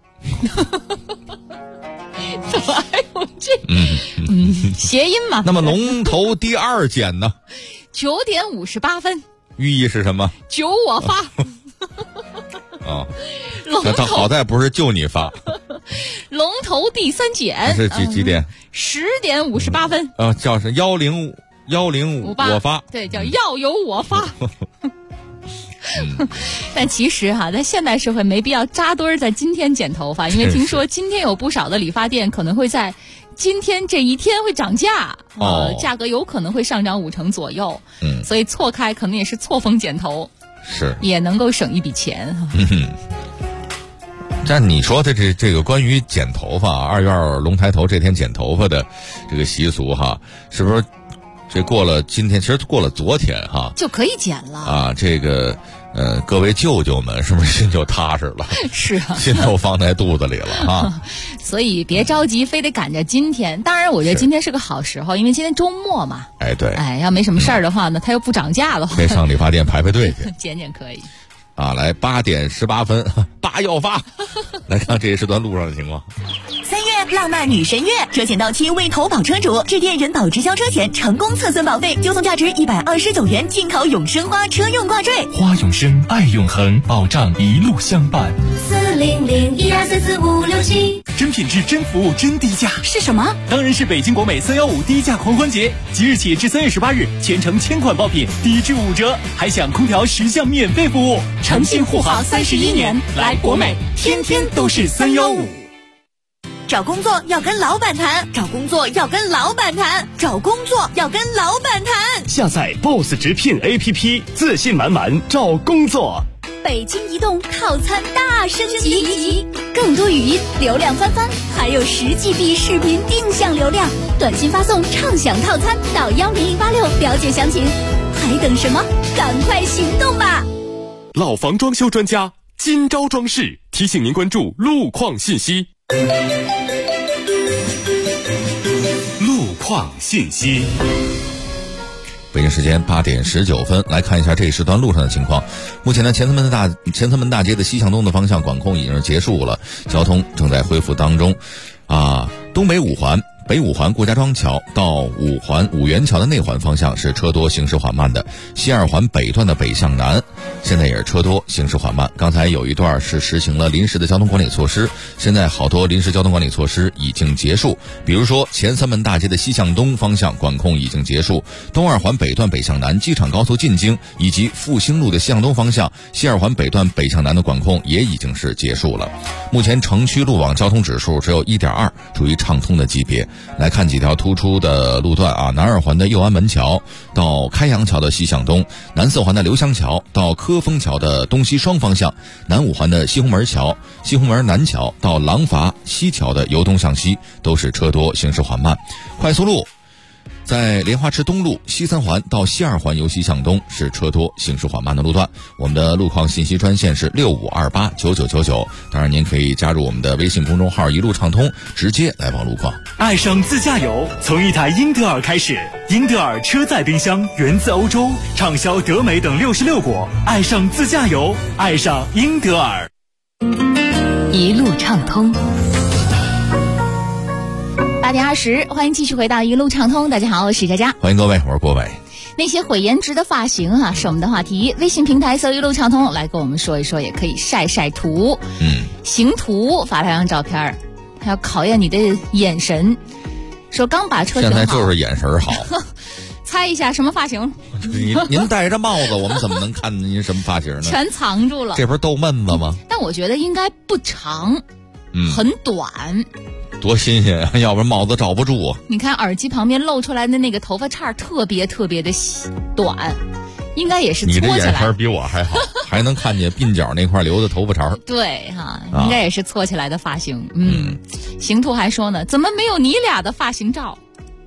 怎么还有这谐音嘛？ 那么龙头第2剪呢 ？9点58分， 寓意是什么？ 九我发。 那好在不是就你发。 龙头第3剪是几点 ？10点58分。 叫是105我发。 对，叫要由我发。但其实在现代社会没必要扎堆在今天剪头发，因为听说今天有不少的理发店可能会在今天这一天会涨价，价格有可能会上涨50%左右。所以错开可能也是错峰剪头， 是也能够省一笔钱。 但你说的这个关于剪头发，2月2龙抬头这天剪头发的这个习俗是不是这过了今天，其实过了昨天就可以剪了这个各位舅舅们是不是心就踏实了？ 是心都放在肚子里了所以别着急，非得赶着今天。当然，我觉得今天是个好时候，因为今天周末嘛。 对。 要没什么事儿的话呢，它又不涨价的话， 可以上理发店排队去剪可以。 来8点18分，8要发。来看这一时段路上的情况。 3月浪漫女神月，车险到期未投保车主致电人保直销车险，成功测算保费，就送价值129元进口永生花车用挂坠。 花永生，爱永恒，保障一路相伴。 40012445567， 真品质，真服务，真低价是什么？ 当然是北京国美315低价狂欢节，即日起至3月18日，全程1000款爆品低至5折，还享空调10项免费服务。 诚信护航31年，来国美天天都是315。找工作要跟老板谈，找工作要跟老板谈，找工作要跟老板谈。 下载 BOSS 直聘 APP， 自信满满找工作。 北京移动套餐大升级，更多语音流量翻番，还有10GB 视频定向流量，短信发送畅享套餐到10086了解详情。还等什么？赶快行动吧！ 老房装修专家金招装饰提醒您关注路况信息。路况信息。 北京时间8点19分，来看一下这一时段路上的情况。目前呢，前侧门大街的西向东的方向管控已经是结束了，交通正在恢复当中。东北五环、北五环顾家庄桥到五环五元桥的内环方向是车多行驶缓慢的，西二环北段的北向南现在也是车多行驶缓慢。刚才有一段是实行了临时的交通管理措施，现在好多临时交通管理措施已经结束，比如说前三门大街的西向东方向管控已经结束，东二环北段北向南机场高速进京以及复兴路的西向东方向西二环北段北向南的管控也已经是结束了。目前城区路网交通指数只有 1.2， 处于畅通的级别。来看几条突出的路段南二环的右安门桥到开阳桥的西向东，南四环的刘湘桥到科丰桥的东西双方向，南五环的西红门桥、西红门南桥到廊坊西桥的由东向西都是车多行驶缓慢。快速路在莲花池东路西三环到西二环由西向东是车多行驶缓慢的路段。我们的路况信息专线是65289999，当然您可以加入我们的微信公众号一路畅通，直接来报路况。 爱上自驾游从一台英德尔开始，英德尔车载冰箱源自欧洲，畅销德美等66国。爱上自驾游，爱上英德尔。 一路畅通。8点20，欢迎继续回到一路畅通。大家好，我是佳佳， 欢迎各位，我是郭伟。 那些毁颜值的发型是我们的话题。微信平台搜一路畅通，来跟我们说一说，也可以晒晒图，行图，发2张照片，还要考验你的眼神。说刚把车停好， 现在就是眼神好。 猜一下什么发型？ 您戴着帽子，我们怎么能看见您什么发型呢？ 全藏住了， 这不是逗闷子吗？ 但我觉得应该不长，很短。 多新鲜呀！要不然帽子罩不住。 你看耳机旁边露出来的那个头发叉特别的短，应该也是搓起来。 你这眼神比我还好，还能看见鬓角那块留的头发茬。 对应该也是搓起来的发型。行图还说呢，怎么没有你俩的发型照？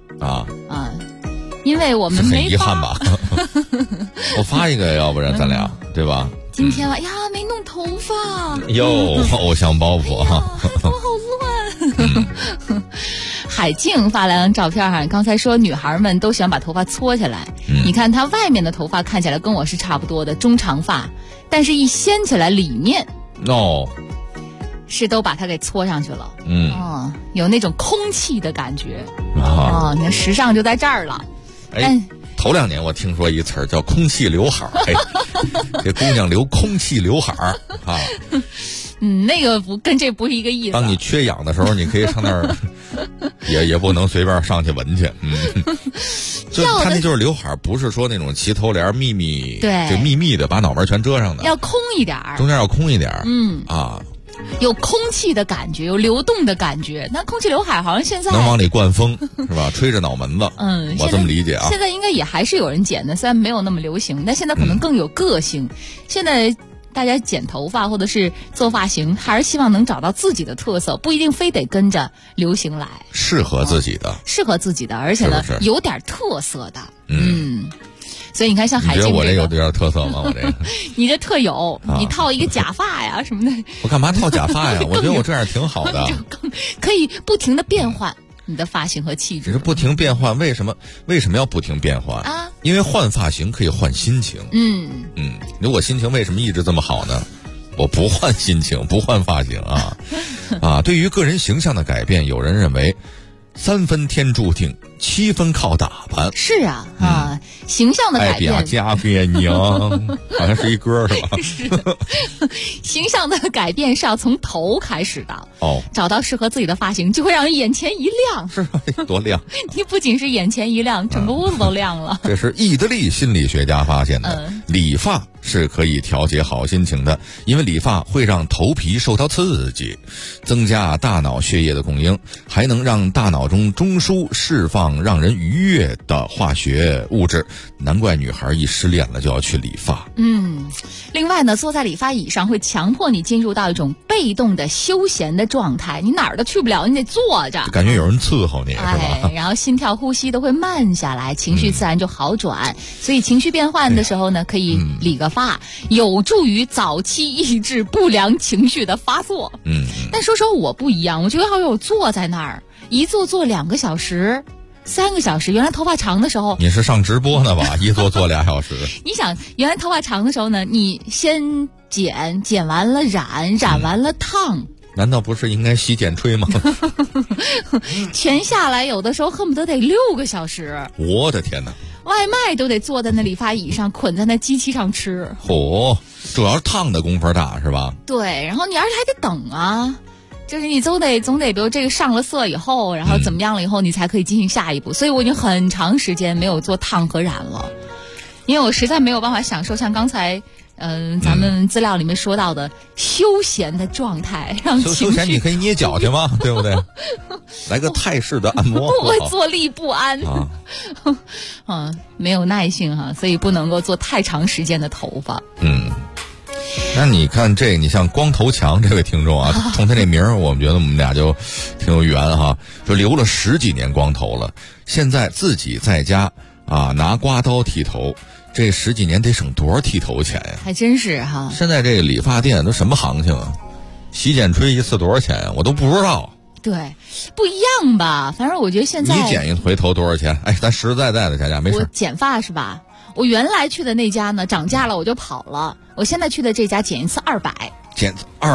因为我们没很遗憾吧。我发一个，要不然咱俩对吧？ 今天没弄头发， 偶像包袱我好乱。海静发来张照片刚才说女孩们都喜欢把头发搓起来，你看她外面的头发看起来跟我是差不多的中长发，但是一掀起来里面是都把它给搓上去了。有那种空气的感觉。你看时尚就在这儿了。 头2年我听说一词儿叫空气刘海儿，这姑娘留空气刘海儿那个跟这不是一个意思。 当你缺氧的时候，你可以上那儿，也不能随便上去闻去。就他那就是刘海，不是说那种齐头帘密密， 对， 就密密的把脑门全遮上的， 要空一点， 中间要空一点。 有空气的感觉，有流动的感觉。那空气刘海好像现在能往里灌风，是吧？吹着脑门子。我这么理解现在应该也还是有人剪的，虽然没有那么流行，但现在可能更有个性。现在大家剪头发或者是做发型，还是希望能找到自己的特色，不一定非得跟着流行来， 适合自己的， 而且呢， 是有点特色的。所以你看，像海静你觉得我这有点特色吗？我这个你这特有，你套一个假发呀什么的。 我干嘛套假发呀？我觉得我这样挺好的， 可以不停的变换你的发型和气质。 只是不停变换，为什么要不停变换因为换发型可以换心情。如果心情为什么一直这么好呢？我不换心情，不换发型对于个人形象的改变，有人认为3分天注定，7分靠打扮。 是形象的改变。 爱家别娘，好像是一歌是吧？ 是的，形象的改变是要从头开始的。找到适合自己的发型，就会让人眼前一亮。 是多亮？ 你不仅是眼前一亮，整个屋子都亮了。 这是意大利心理学家发现的，理发是可以调节好心情的，因为理发会让头皮受到刺激，增加大脑血液的供应，还能让大脑中中枢释放让人愉悦的化学物质。难怪女孩一失恋了就要去理发。 另外呢，坐在理发椅上会强迫你进入到一种被动的休闲的状态，你哪儿都去不了，你得坐着， 感觉有人伺候你，是吧？ 然后心跳呼吸都会慢下来，情绪自然就好转。所以情绪变换的时候呢，可以理个发发，有助于早期抑制不良情绪的发作。但说实话我不一样，我觉得好像我坐在那儿一坐2个小时3个小时，原来头发长的时候， 你是上直播呢吧？一坐2小时。 你想，原来头发长的时候呢，你先剪完了染完了烫。 难道不是应该洗剪吹吗？ 全下来有的时候恨不得得6个小时。 我的天哪！ 外卖都得坐在那理发椅上，捆在那机器上吃。 主要是烫的功夫大是吧？ 对，然后你而且还得等啊，就是你总得比如这个上了色以后，然后怎么样了以后，你才可以进行下一步。所以我已经很长时间没有做烫和染了，因为我实在没有办法享受像刚才咱们资料里面说到的休闲的状态，让情绪休闲你可以捏脚去吗？对不对？来个泰式的按摩， 不会坐立不安没有耐性哈，所以不能够做太长时间的头发。 那你看你像光头强这位听众啊，冲他这名儿，我们觉得我们俩就挺有缘哈。说留了10几年光头了，现在自己在家拿刮刀剃头。这10几年得省多少剃头钱呀？ 还真是哈！ 现在这个理发店都什么行情啊？洗剪吹一次多少钱啊？我都不知道。 对，不一样吧？反正我觉得现在你剪一回头多少钱？咱实实在在的家没事。 我剪发是吧？我原来去的那家呢涨价了，我就跑了。我现在去的这家剪一次200。 剪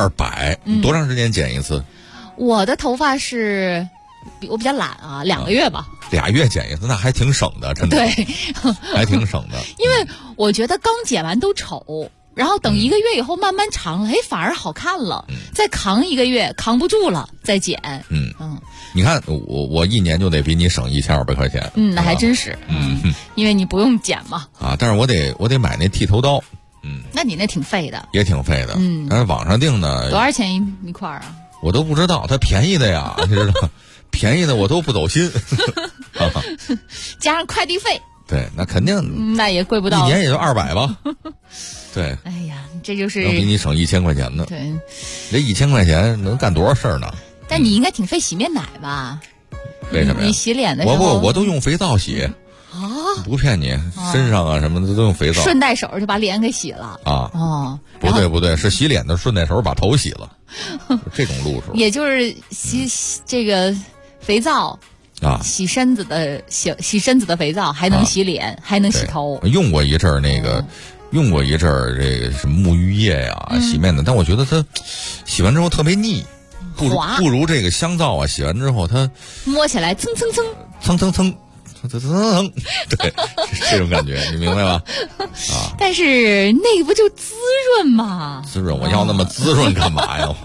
200？多长时间剪一次？ 我的头发是。我比较懒2个月吧 ，2月剪一次，那还挺省的，真的。 对， 还挺省的。 因为我觉得刚剪完都丑，然后等1个月以后慢慢长了，反而好看了。再扛1个月，扛不住了再剪。 你看我1年就得比你省1200块钱。 那还真是。因为你不用剪嘛。 但是我得买那剃头刀。 那你那挺费的。 也挺费的。但是网上订的多少钱一块啊？ 我都不知道，它便宜的呀，你知道。便宜的我都不走心， 加上快递费， 对，那肯定， 那也贵不到 ，1年也就200吧。对， 哎呀，这就是能比你省1000块钱呢。 对， 这1000块钱能干多少事儿呢？ 但你应该挺费洗面奶吧？ 为什么呀？ 你洗脸的时候， 我都用肥皂洗不骗你，身上什么的都用肥皂， 顺带手就把脸给洗了不对，是洗脸的顺带手把头洗了，这种路数。 也就是洗这个肥皂洗身子的洗身子的肥皂，还能洗脸，还能洗头。 用过一阵儿这个什么沐浴液呀、洗面奶，但我觉得它洗完之后特别腻，不如这个香皂洗完之后它摸起来蹭蹭蹭蹭蹭蹭。对，这种感觉你明白吧？ 但是那个不就滋润吗？ 滋润，我要那么滋润干嘛呀？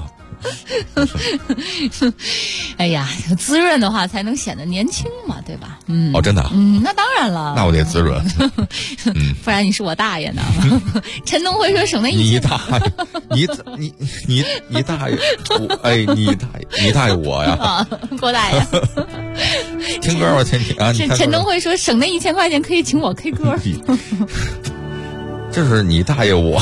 哎呀，滋润的话才能显得年轻嘛，对吧？ 真的。 那当然了。 那我得滋润。 不然你是我大爷呢。陈东辉说省那你大爷，你大爷，你大爷我呀， 郭大爷。 听歌吧， 陈东辉说省那1000块钱可以请我 K 歌。 就是你大爷我。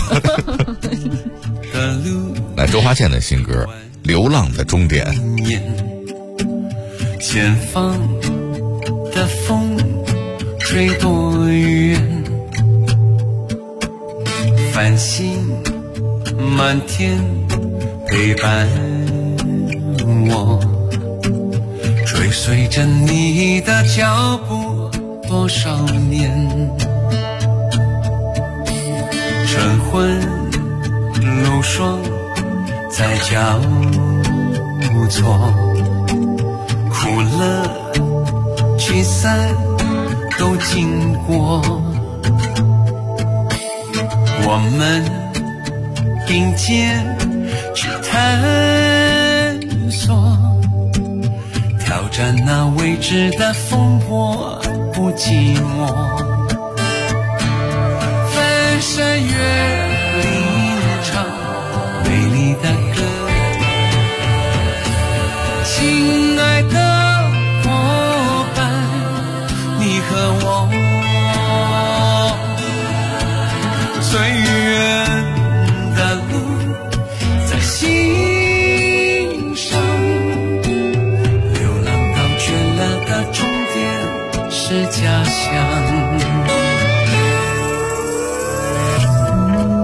来，周华健的新歌《流浪的终点》。 前方的风吹多远，繁星满天陪伴我，追随着你的脚步多少年，晨昏露霜在交错，苦乐聚散都经过，我们并肩去探索，挑战那未知的风波，不寂寞，翻山越美丽的歌，亲爱的伙伴，你和我最远的路在心上，流浪到倦了的终点是家乡。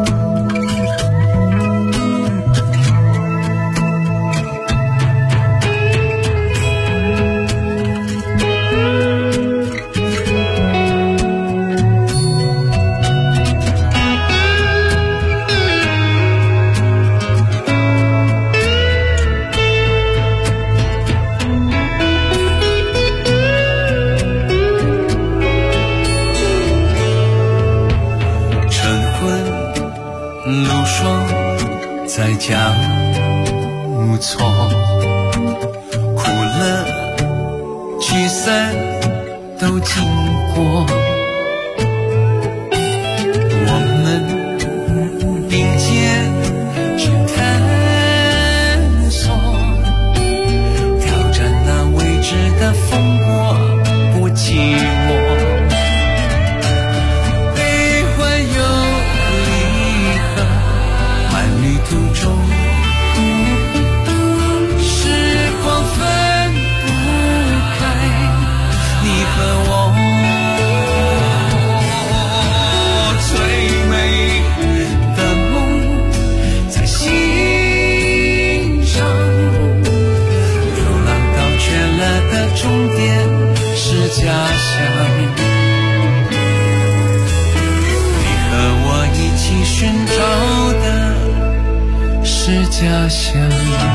错，苦乐聚散都经过，我们并肩去探索，挑战那未知的风波，不寂寞。悲欢有离合，漫旅途中，时光分不开你和我。最美的梦在心上，流浪到倦了的终点是家乡。你和我一起寻找的是家乡。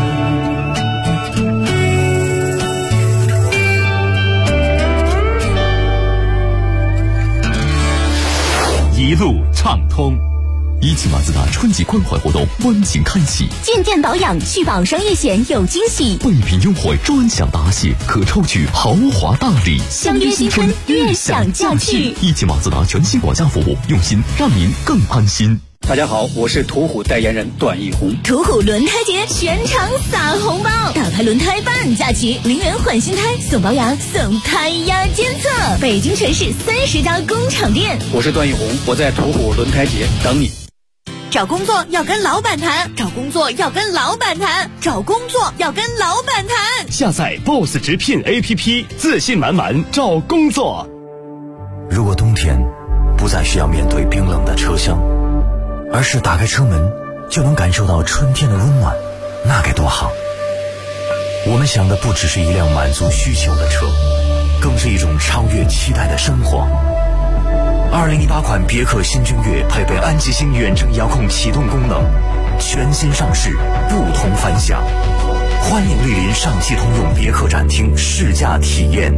一路畅通。一汽马自达春季关怀活动温情开启， 进店保养续保商业险有惊喜， 备品优惠专享答谢，可抽取豪华大礼。 相约新春，悦享假期。 一汽马自达全新保驾服务，用心让您更安心。 大家好，我是途虎代言人段奕宏。 途虎轮胎节全场撒红包，打牌轮胎办假期，0元换新胎，送保养，送胎压监测。北京全市30家工厂店。 我是段奕宏，我在途虎轮胎节等你。 找工作要跟老板谈，找工作要跟老板谈，找工作要跟老板谈。 下载 BOSS 直聘 APP， 自信满满找工作。 如果冬天不再需要面对冰冷的车厢，而是打开车门就能感受到春天的温暖，那该多好。我们想的不只是一辆满足需求的车，更是一种超越期待的生活。2018款别克新君越配备安吉星远程遥控启动功能，全新上市，不同凡响。欢迎莅临上汽通用别克展厅试驾体验。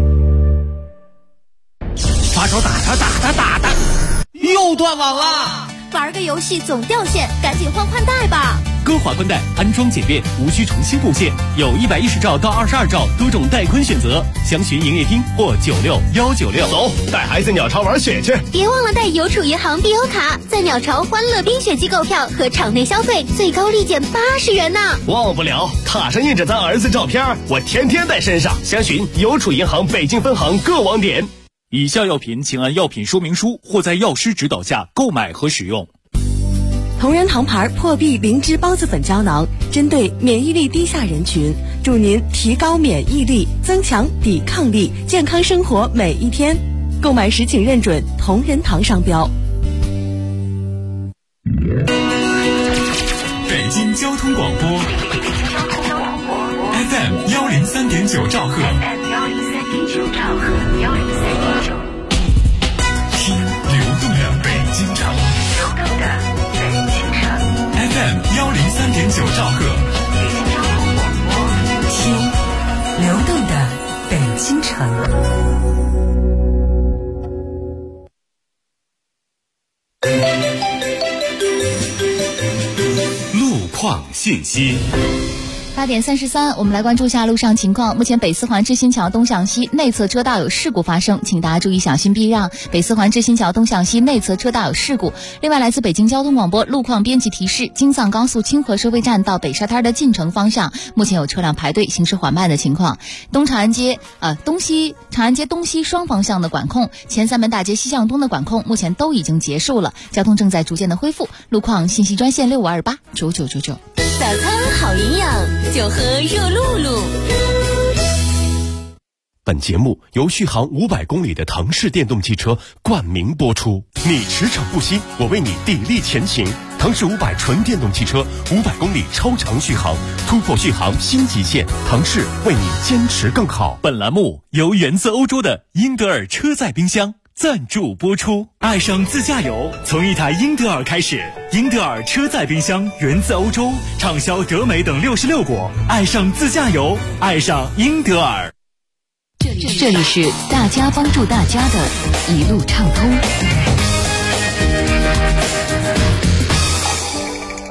发烧打，又断网了。 玩个游戏总掉线，赶紧换宽带吧。 歌华宽带安装简便，无需重新布线，有110兆到22兆多种带宽选择，详询营业厅或96196。 走，带孩子鸟巢玩雪去。 别忘了带邮储银行必优卡，在鸟巢欢乐冰雪季购票和场内消费最高立减80元呢。 忘不了，卡上印着咱儿子照片，我天天带身上。详询邮储银行北京分行各网点。 以下药品请按药品说明书或在药师指导下购买和使用。 同仁堂牌破壁灵芝孢子粉胶囊，针对免疫力低下人群，助您提高免疫力，增强抵抗力，健康生活每一天。购买时请认准同仁堂商标。 北京交通广播 FM 103.9兆赫，听流动的北京城。FM 103.9兆赫， 听流动的北京城。 路况信息。 8点33，我们来关注一下路上情况。目前北四环知新桥东向西内侧车道有事故发生，请大家注意小心避让。北四环知新桥东向西内侧车道有事故。另外，来自北京交通广播路况编辑提示：京藏高速清河收费站到北沙滩的进城方向，目前有车辆排队，行驶缓慢的情况。长安街东西双方向的管控，前三门大街西向东的管控目前都已经结束了，交通正在逐渐的恢复。路况信息专线65289999。 早餐好营养，就喝热露露。 本节目由续航500公里的腾势电动汽车冠名播出。你驰骋不息，我为你砥砺前行。腾势500纯电动汽车，500公里超长续航，突破续航新极限。腾势为你坚持更好。 本栏目由源自欧洲的英德尔车载冰箱赞助播出。爱上自驾游，从一台英德尔开始。英德尔车载冰箱源自欧洲，畅销德美等66国。爱上自驾游，爱上英德尔。 这里是大家帮助大家的一路畅通。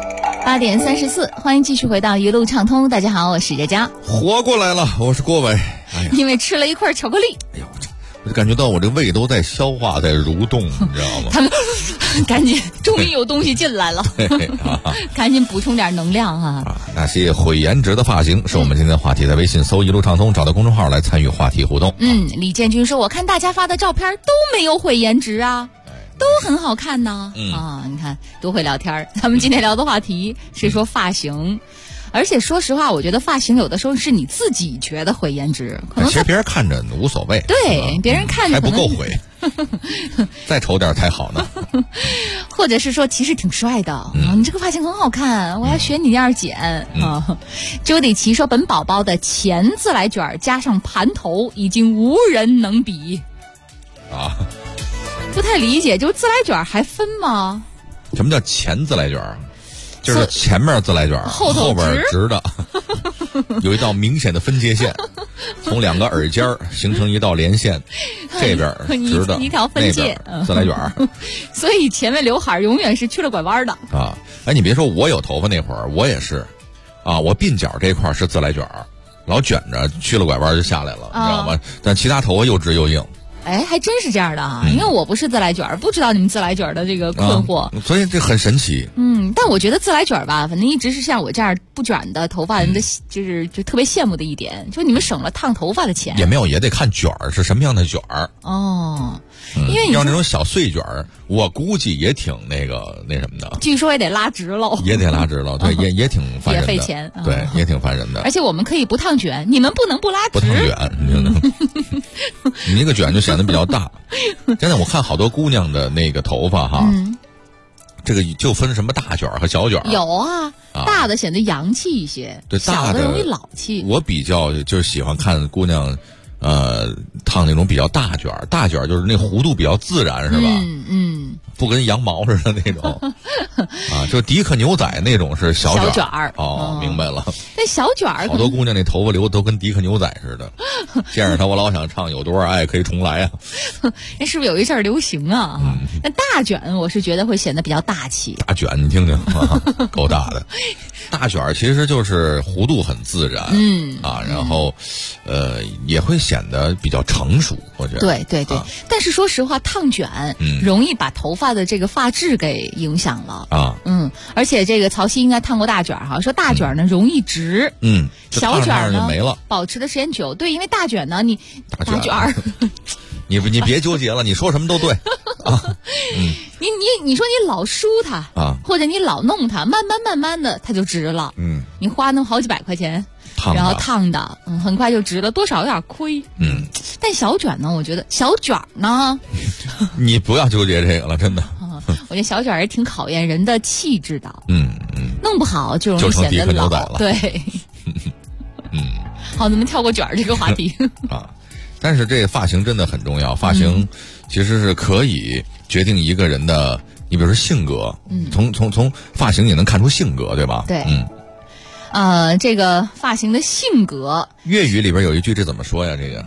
8点34，欢迎继续回到一路畅通。大家好，我是佳佳。 活过来了，我是郭伟。哎呀， 因为吃了一块巧克力， 哎呦，我就感觉到我这胃都在消化，在蠕动，你知道吗？ 他们赶紧，终于有东西进来了，赶紧补充点能量啊！ 那些毁颜值的发型是我们今天的话题，在微信搜一路畅通，找到公众号来参与话题互动。 李建军说，我看大家发的照片都没有毁颜值啊。都很好看呢，你看都会聊天。咱们今天聊的话题是说发型，而且说实话，我觉得发型有的时候是你自己觉得毁颜值，可能其实别人看着无所谓， 对，别人看着还不够毁，再丑点才好呢。 或者是说，其实挺帅的，你这个发型很好看，我要学你那样剪啊。周迪奇说，本宝宝的前自来卷加上盘头，已经无人能比啊。 不太理解，就自来卷还分吗？ 什么叫前自来卷？就是前面自来卷，后边直的，有一道明显的分界线，从两个耳尖形成一道连线，这边直的， 一条分界， 自来卷。 所以前面刘海永远是去了拐弯的啊！哎，你别说，我有头发那会儿，我也是啊，我鬓角这块是自来卷，老卷着去了拐弯就下来了，你知道吗？但其他头发又直又硬。 哎，还真是这样的啊！因为我不是自来卷，不知道你们自来卷的这个困惑， 所以这很神奇。 但我觉得自来卷吧，反正一直是像我这样不卷的头发人的，就特别羡慕的一点，就你们省了烫头发的钱。 也没有，也得看卷儿是什么样的卷儿哦。因为要那种小碎卷儿，我估计也挺那什么的。 据说也得拉直喽， 也得拉直喽，对，也挺烦人的， 也费钱， 对，也挺烦人的。 而且我们可以不烫卷，你们不能不拉直。 不烫卷，你那个卷就显得比较大。真的，我看好多姑娘的那个头发哈，这个就分什么大卷和小卷。 有啊，大的显得洋气一些， 对， 小的容易老气。 我比较就是喜欢看姑娘。烫那种比较大卷，大卷就是那弧度比较自然，是吧？不跟羊毛似的那种啊，就迪克牛仔那种是小卷儿。哦，明白了。 那小卷儿， 好多姑娘那头发留的都跟迪克牛仔似的。见着他，我老想唱有多少爱可以重来啊。 那是不是有一阵儿流行啊？那大卷我是觉得会显得比较大气。 大卷你听听，够大的。大卷其实就是弧度很自然，然后也会显得比较成熟，我觉得。 对对对，但是说实话，烫卷容易把头发的这个发质给影响了啊。而且这个曹曦应该烫过大卷哈，说大卷呢容易直，小卷呢没了， 保持的时间久。对，因为大卷呢，你大卷儿。 你别纠结了，你说什么都对啊。 你说你老梳它啊，或者你老弄它，慢慢的它就直了。你花那么好几百块钱，然后烫的，很快就直了，多少有点亏。但小卷呢，我觉得小卷呢， 你不要纠结这个了，真的。 我觉得小卷也挺考验人的气质的。弄不好就容易显得老了。对。好，咱们跳过卷这个话题啊。但是这个发型真的很重要，发型其实是可以决定一个人的，你比如说性格，从发型也能看出性格，对吧？ 对，这个发型的性格， 粤语里边有一句这怎么说呀？这个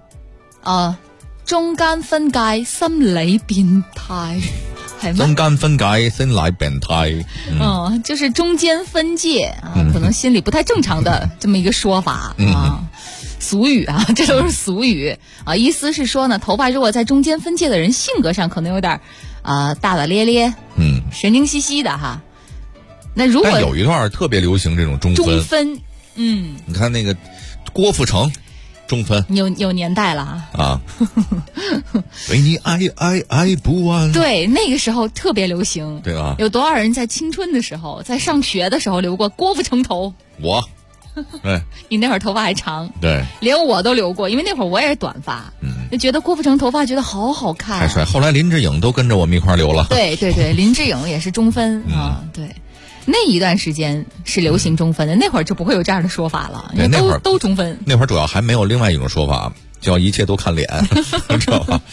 中間分界，心理變態，係嗎？ 中間分界，心理變態。 就是中間分界啊，可能心理不太正常的这么一个说法啊。俗语啊，这都是俗语啊。意思是说呢，头发如果在中间分界的人，性格上可能有点大大咧咧，神经兮兮的哈。那如果但有一段特别流行这种中分，你看那个郭富城中分， 有年代了啊。为你爱不完。 对，那个时候特别流行， 对吧？ 有多少人在青春的时候，在上学的时候留过郭富城头？ 我。对， 你那会儿头发还长， 对， 连我都留过，因为那会儿我也是短发，就觉得郭富城头发觉得好好看， 太帅。后来林志颖都跟着我们一块留了， 对对对，林志颖也是中分啊，对，那一段时间是流行中分的，那会儿就不会有这样的说法了， 那会儿都中分， 那会儿主要还没有另外一种说法，叫一切都看脸，知道吧？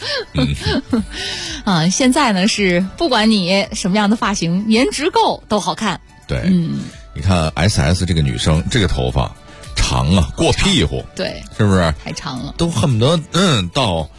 现在呢是不管你什么样的发型，颜值够都好看， 对，你看 SS 这个女生，这个头发长啊，过屁股， 对， 是不是？ 太长了， 都恨不得到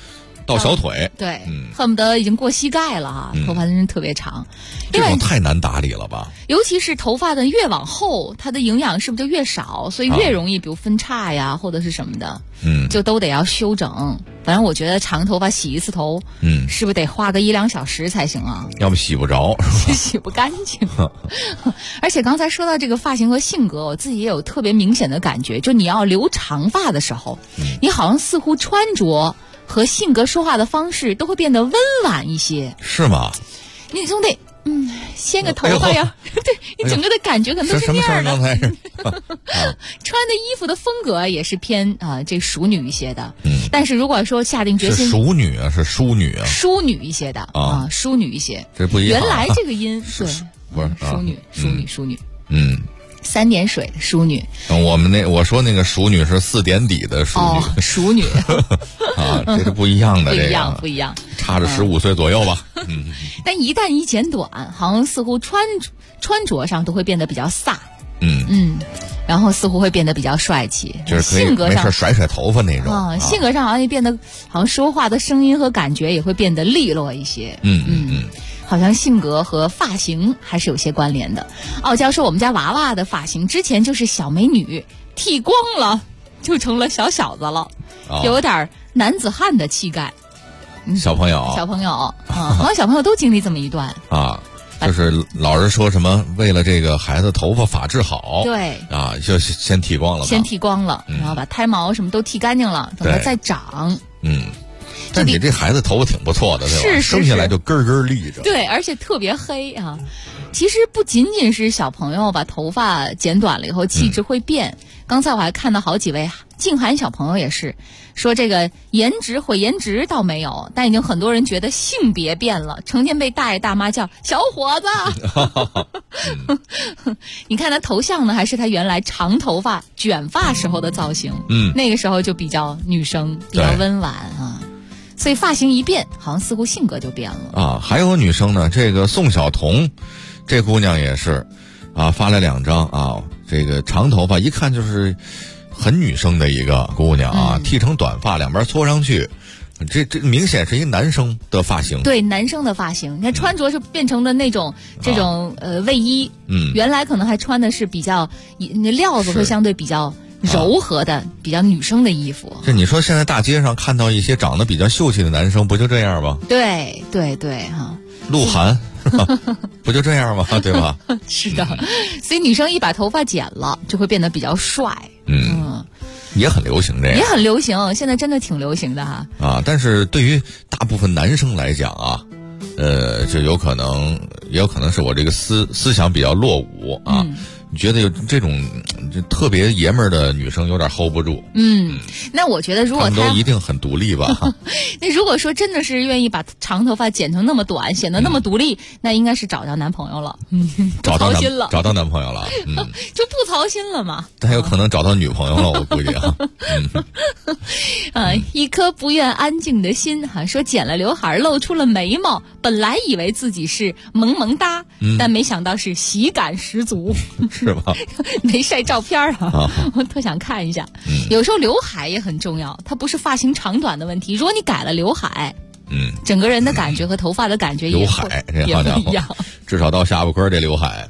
到小腿， 对，恨不得已经过膝盖了哈，头发真是特别长。 这种太难打理了吧？ 尤其是头发的越往后，它的营养是不是就越少，所以越容易比如分叉呀，或者是什么的，就都得要修整。反正我觉得长头发洗一次头，是不是得花个1-2小时才行啊？ 要不洗不着， 洗不干净。而且刚才说到这个发型和性格，我自己也有特别明显的感觉，就你要留长发的时候，你好像似乎穿着和性格说话的方式都会变得温婉一些。 是吗？ 你总得掀个头发呀，对你整个的感觉可能都是那样的。 刚才是穿的衣服的风格也是偏这淑女一些的。但是如果说下定决心， 是淑女啊，是淑女啊， 淑女一些的淑女一些， 这不一样。 原来这个音对， 不是淑女。3点水的淑女， 我说那个淑女是4点底的淑女， 淑女啊，这是不一样的， 不一样， 差着15岁左右吧。 但一旦一剪短，好像似乎穿着上都会变得比较飒，然后似乎会变得比较帅气， 就是可以性格上没事甩头发那种性格上好像也变得，好像说话的声音和感觉也会变得利落一些。好像性格和发型还是有些关联的。傲娇说我们家娃娃的发型之前就是小美女，剃光了就成了小小子了，有点男子汉的气概。 小朋友好像小朋友都经历这么一段啊，就是老人说什么为了这个孩子头发发质好， 对啊，就先剃光了， 然后把胎毛什么都剃干净了，等它再长。 但你这孩子头发挺不错的，对吧？ 是生下来就根根立着， 对，而且特别黑啊。其实不仅仅是小朋友把头发剪短了以后气质会变，刚才我还看到好几位静涵小朋友也是说这个颜值倒没有，但已经很多人觉得性别变了，成天被大爷大妈叫小伙子。你看他头像呢，还是他原来长头发卷发时候的造型，那个时候就比较女生，比较温婉啊。所以发型一变，好像似乎性格就变了啊。还有女生呢，这个宋晓彤，这姑娘也是啊，发了2张啊，这个长头发一看就是很女生的一个姑娘啊，剃成短发，两边搓上去，这明显是一男生的发型。 对，男生的发型，你看穿着是变成的那种这种卫衣，原来可能还穿的是比较那料子会相对比较柔和的比较女生的衣服。 这你说现在大街上看到一些长得比较秀气的男生，不就这样吗？ 对哈， 鹿晗不就这样吗？对吧？ 是的，所以女生一把头发剪了，就会变得比较帅。 也很流行这样， 也很流行，现在真的挺流行的哈。 啊，但是对于大部分男生来讲啊，这也有可能是我这个思想比较落伍啊。你觉得有这种就特别爷们儿的女生有点 hold 不住。 那我觉得如果他们都一定很独立吧？ 那如果说真的是愿意把长头发剪成那么短，显得那么独立，那应该是找到男朋友了。 找到男朋友了， 就不操心了嘛。 但有可能找到女朋友了，我估计一颗不愿安静的心说剪了刘海露出了眉毛，本来以为自己是萌萌哒，但没想到是喜感十足。 是吧？ 没晒照片啊，我特想看一下。有时候刘海也很重要，它不是发型长短的问题。如果你改了刘海，整个人的感觉和头发的感觉刘海也不一样， 至少到下巴颏这刘海。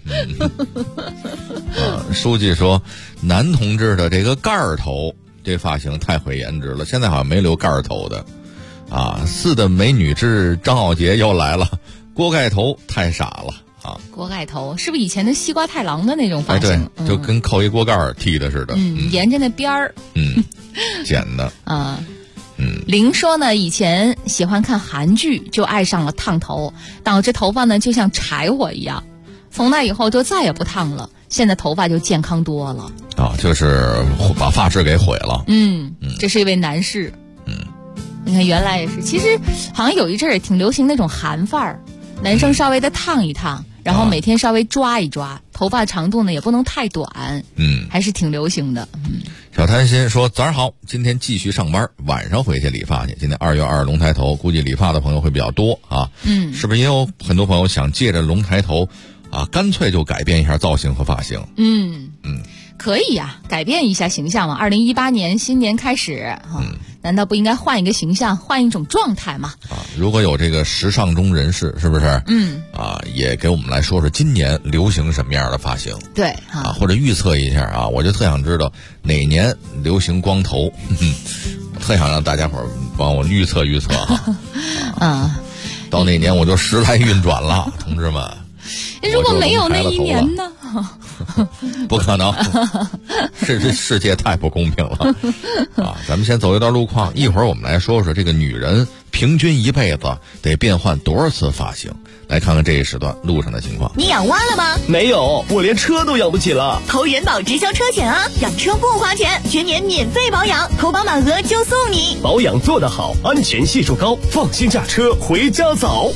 书记说，男同志的这个盖儿头这发型太毁颜值了，现在好像没留盖儿头的啊。4的美女之张傲杰又来了，锅盖头太傻了。 锅盖头是不是以前的西瓜太郎的那种发型？ 对，就跟扣一锅盖剃的似的。 沿着那边儿， 剪的。 玲说呢，以前喜欢看韩剧，就爱上了烫头，导致头发呢就像柴火一样。从那以后就再也不烫了，现在头发就健康多了。 就是把发质给毁了。 这是一位男士。你看原来也是，其实好像有一阵儿也挺流行那种韩范儿。男生稍微的烫一烫，然后每天稍微抓一抓，头发长度呢也不能太短，还是挺流行的。 小贪心说，早上好，今天继续上班，晚上回去理发去。今天2月2龙抬头，估计理发的朋友会比较多啊。是不是也有很多朋友想借着龙抬头啊，干脆就改变一下造型和发型？可以呀，改变一下形象嘛。2018年新年开始难道不应该换一个形象，换一种状态吗？ 如果有这个时尚中人士，是不是？也给我们来说说今年流行什么样的发型？ 对或者预测一下我就特想知道哪年流行光头，我特想让大家伙儿帮我预测预测到那年我就时来运转了，同志们。 如果没有那一年呢？ 不可能，这世界太不公平了咱们先走一段路况，一会儿我们来说说这个女人平均一辈子得变换多少次发型。来看看这一时段路上的情况。 你养蛙了吗？ 没有，我连车都养不起了。 投人保直销车险啊，养车不花钱，全年免费保养，投保满额就送你。 保养做得好，安全系数高，放心驾车回家早。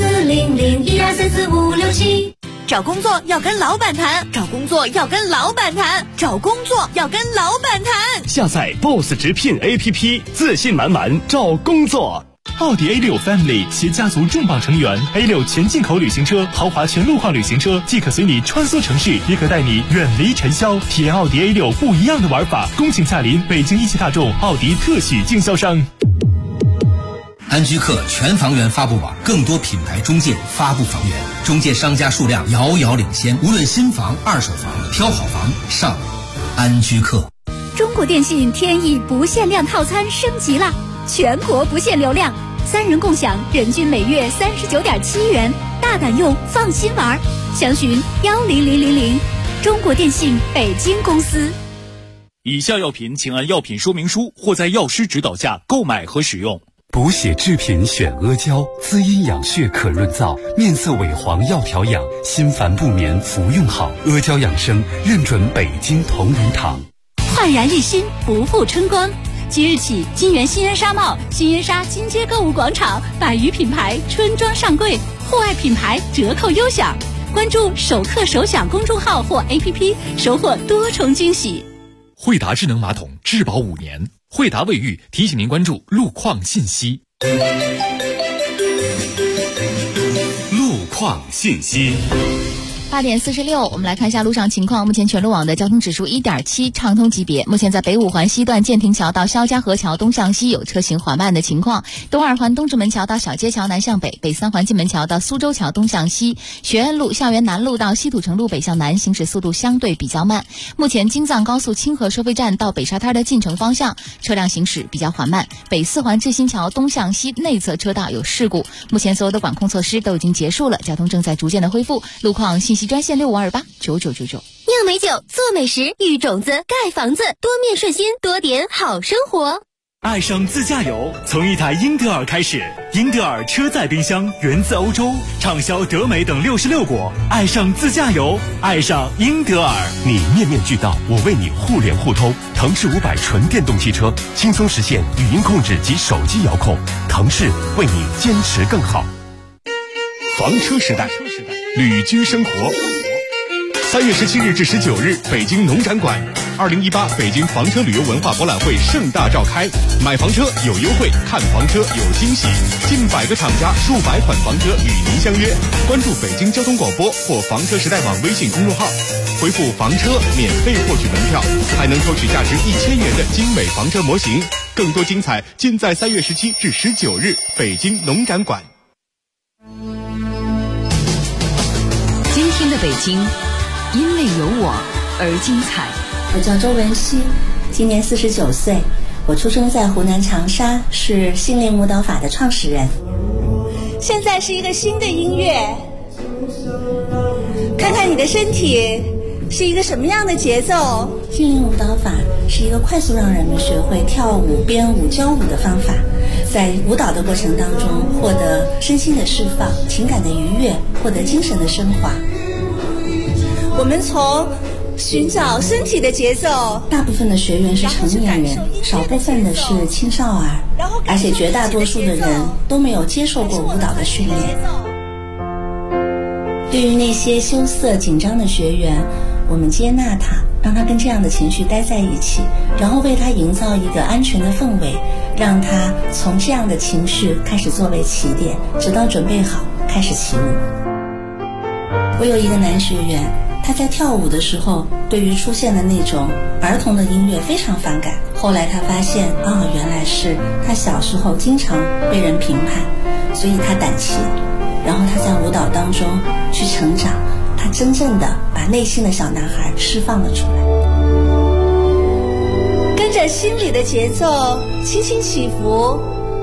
40012344567。找工作要跟老板谈，找工作要跟老板谈，找工作要跟老板谈。 下载 BOSS 直聘 APP， 自信满满找工作。奥迪 A6 Family 携家族重磅成员 A6 全进口旅行车、豪华全路况旅行车，既可随你穿梭城市，也可带你远离尘嚣，体验奥迪 A6 不一样的玩法。恭请驾临北京一汽大众奥迪特许经销商。 安居客全房源发布网，更多品牌中介发布房源，中介商家数量遥遥领先。无论新房、二手房，挑好房上安居客。 中国电信天翼不限量套餐升级了，全国不限流量，3人共享，人均每月39.7元，大胆用，放心玩。详询10000，中国电信北京公司。 以下药品请按药品说明书或在药师指导下购买和使用。 补血制品选阿胶，滋阴养血可润燥，面色萎黄要调养，心烦不眠服用好。阿胶养生认准北京同仁堂。 焕然一新，不负春光。即日起，金源新恩纱帽、新恩纱金街购物广场100余品牌春装上柜，户外品牌折扣优享。关注首客首享公众号或 APP， 收获多重惊喜。 惠达智能马桶质保5年。惠达卫浴提醒您关注路况信息。 路况信息。 8点46，我们来看一下路上情况。目前全路网的交通指数1.7，畅通级别。目前在北五环西段建亭桥到肖家河桥东向西有车行缓慢的情况，东二环东直门桥到小街桥南向北，北三环进门桥到苏州桥东向西，学院路、校园南路到西土城路北向南行驶速度相对比较慢。目前京藏高速清河收费站到北沙滩的进城方向车辆行驶比较缓慢，北四环志新桥东向西内侧车道有事故。目前所有的管控措施都已经结束了，交通正在逐渐的恢复。路况信息专线65289999。 酿美酒，做美食，育种子，盖房子，多面顺心，多点好生活。 爱上自驾游，从一台英特尔开始。英特尔车载冰箱源自欧洲，畅销德美等66国。爱上自驾游，爱上英特尔。 你面面俱到，我为你互联互通。腾势500纯电动汽车，轻松实现语音控制及手机遥控。腾势为你坚持更好。房车时代，旅居生活。3月17日至19日，北京农展馆，2018北京房车旅游文化博览会盛大召开。买房车有优惠，看房车有惊喜，近100个厂家，数百款房车与您相约。关注北京交通广播或房车时代网微信公众号，回复房车免费获取门票，还能抽取价值1000元的精美房车模型。更多精彩尽在3月17至19日北京农展馆。 今天的北京因为有我而精彩。 我叫周文熙，今年49岁，我出生在湖南长沙，是心灵舞蹈法的创始人。现在是一个新的音乐，看看你的身体是一个什么样的节奏。心灵舞蹈法是一个快速让人们学会跳舞、编舞、教舞的方法，在舞蹈的过程当中获得身心的释放，情感的愉悦，获得精神的升华。我们从寻找身体的节奏，大部分的学员是成年人，少部分的是青少儿，而且绝大多数的人都没有接受过舞蹈的训练。对于那些羞涩紧张的学员，我们接纳他，让他跟这样的情绪待在一起，然后为他营造一个安全的氛围，让他从这样的情绪开始作为起点，直到准备好开始起舞。我有一个男学员， 他在跳舞的时候，对于出现的那种儿童的音乐非常反感。后来他发现，原来是他小时候经常被人评判，所以他胆怯。然后他在舞蹈当中去成长，他真正的把内心的小男孩释放了出来。跟着心里的节奏轻轻起伏。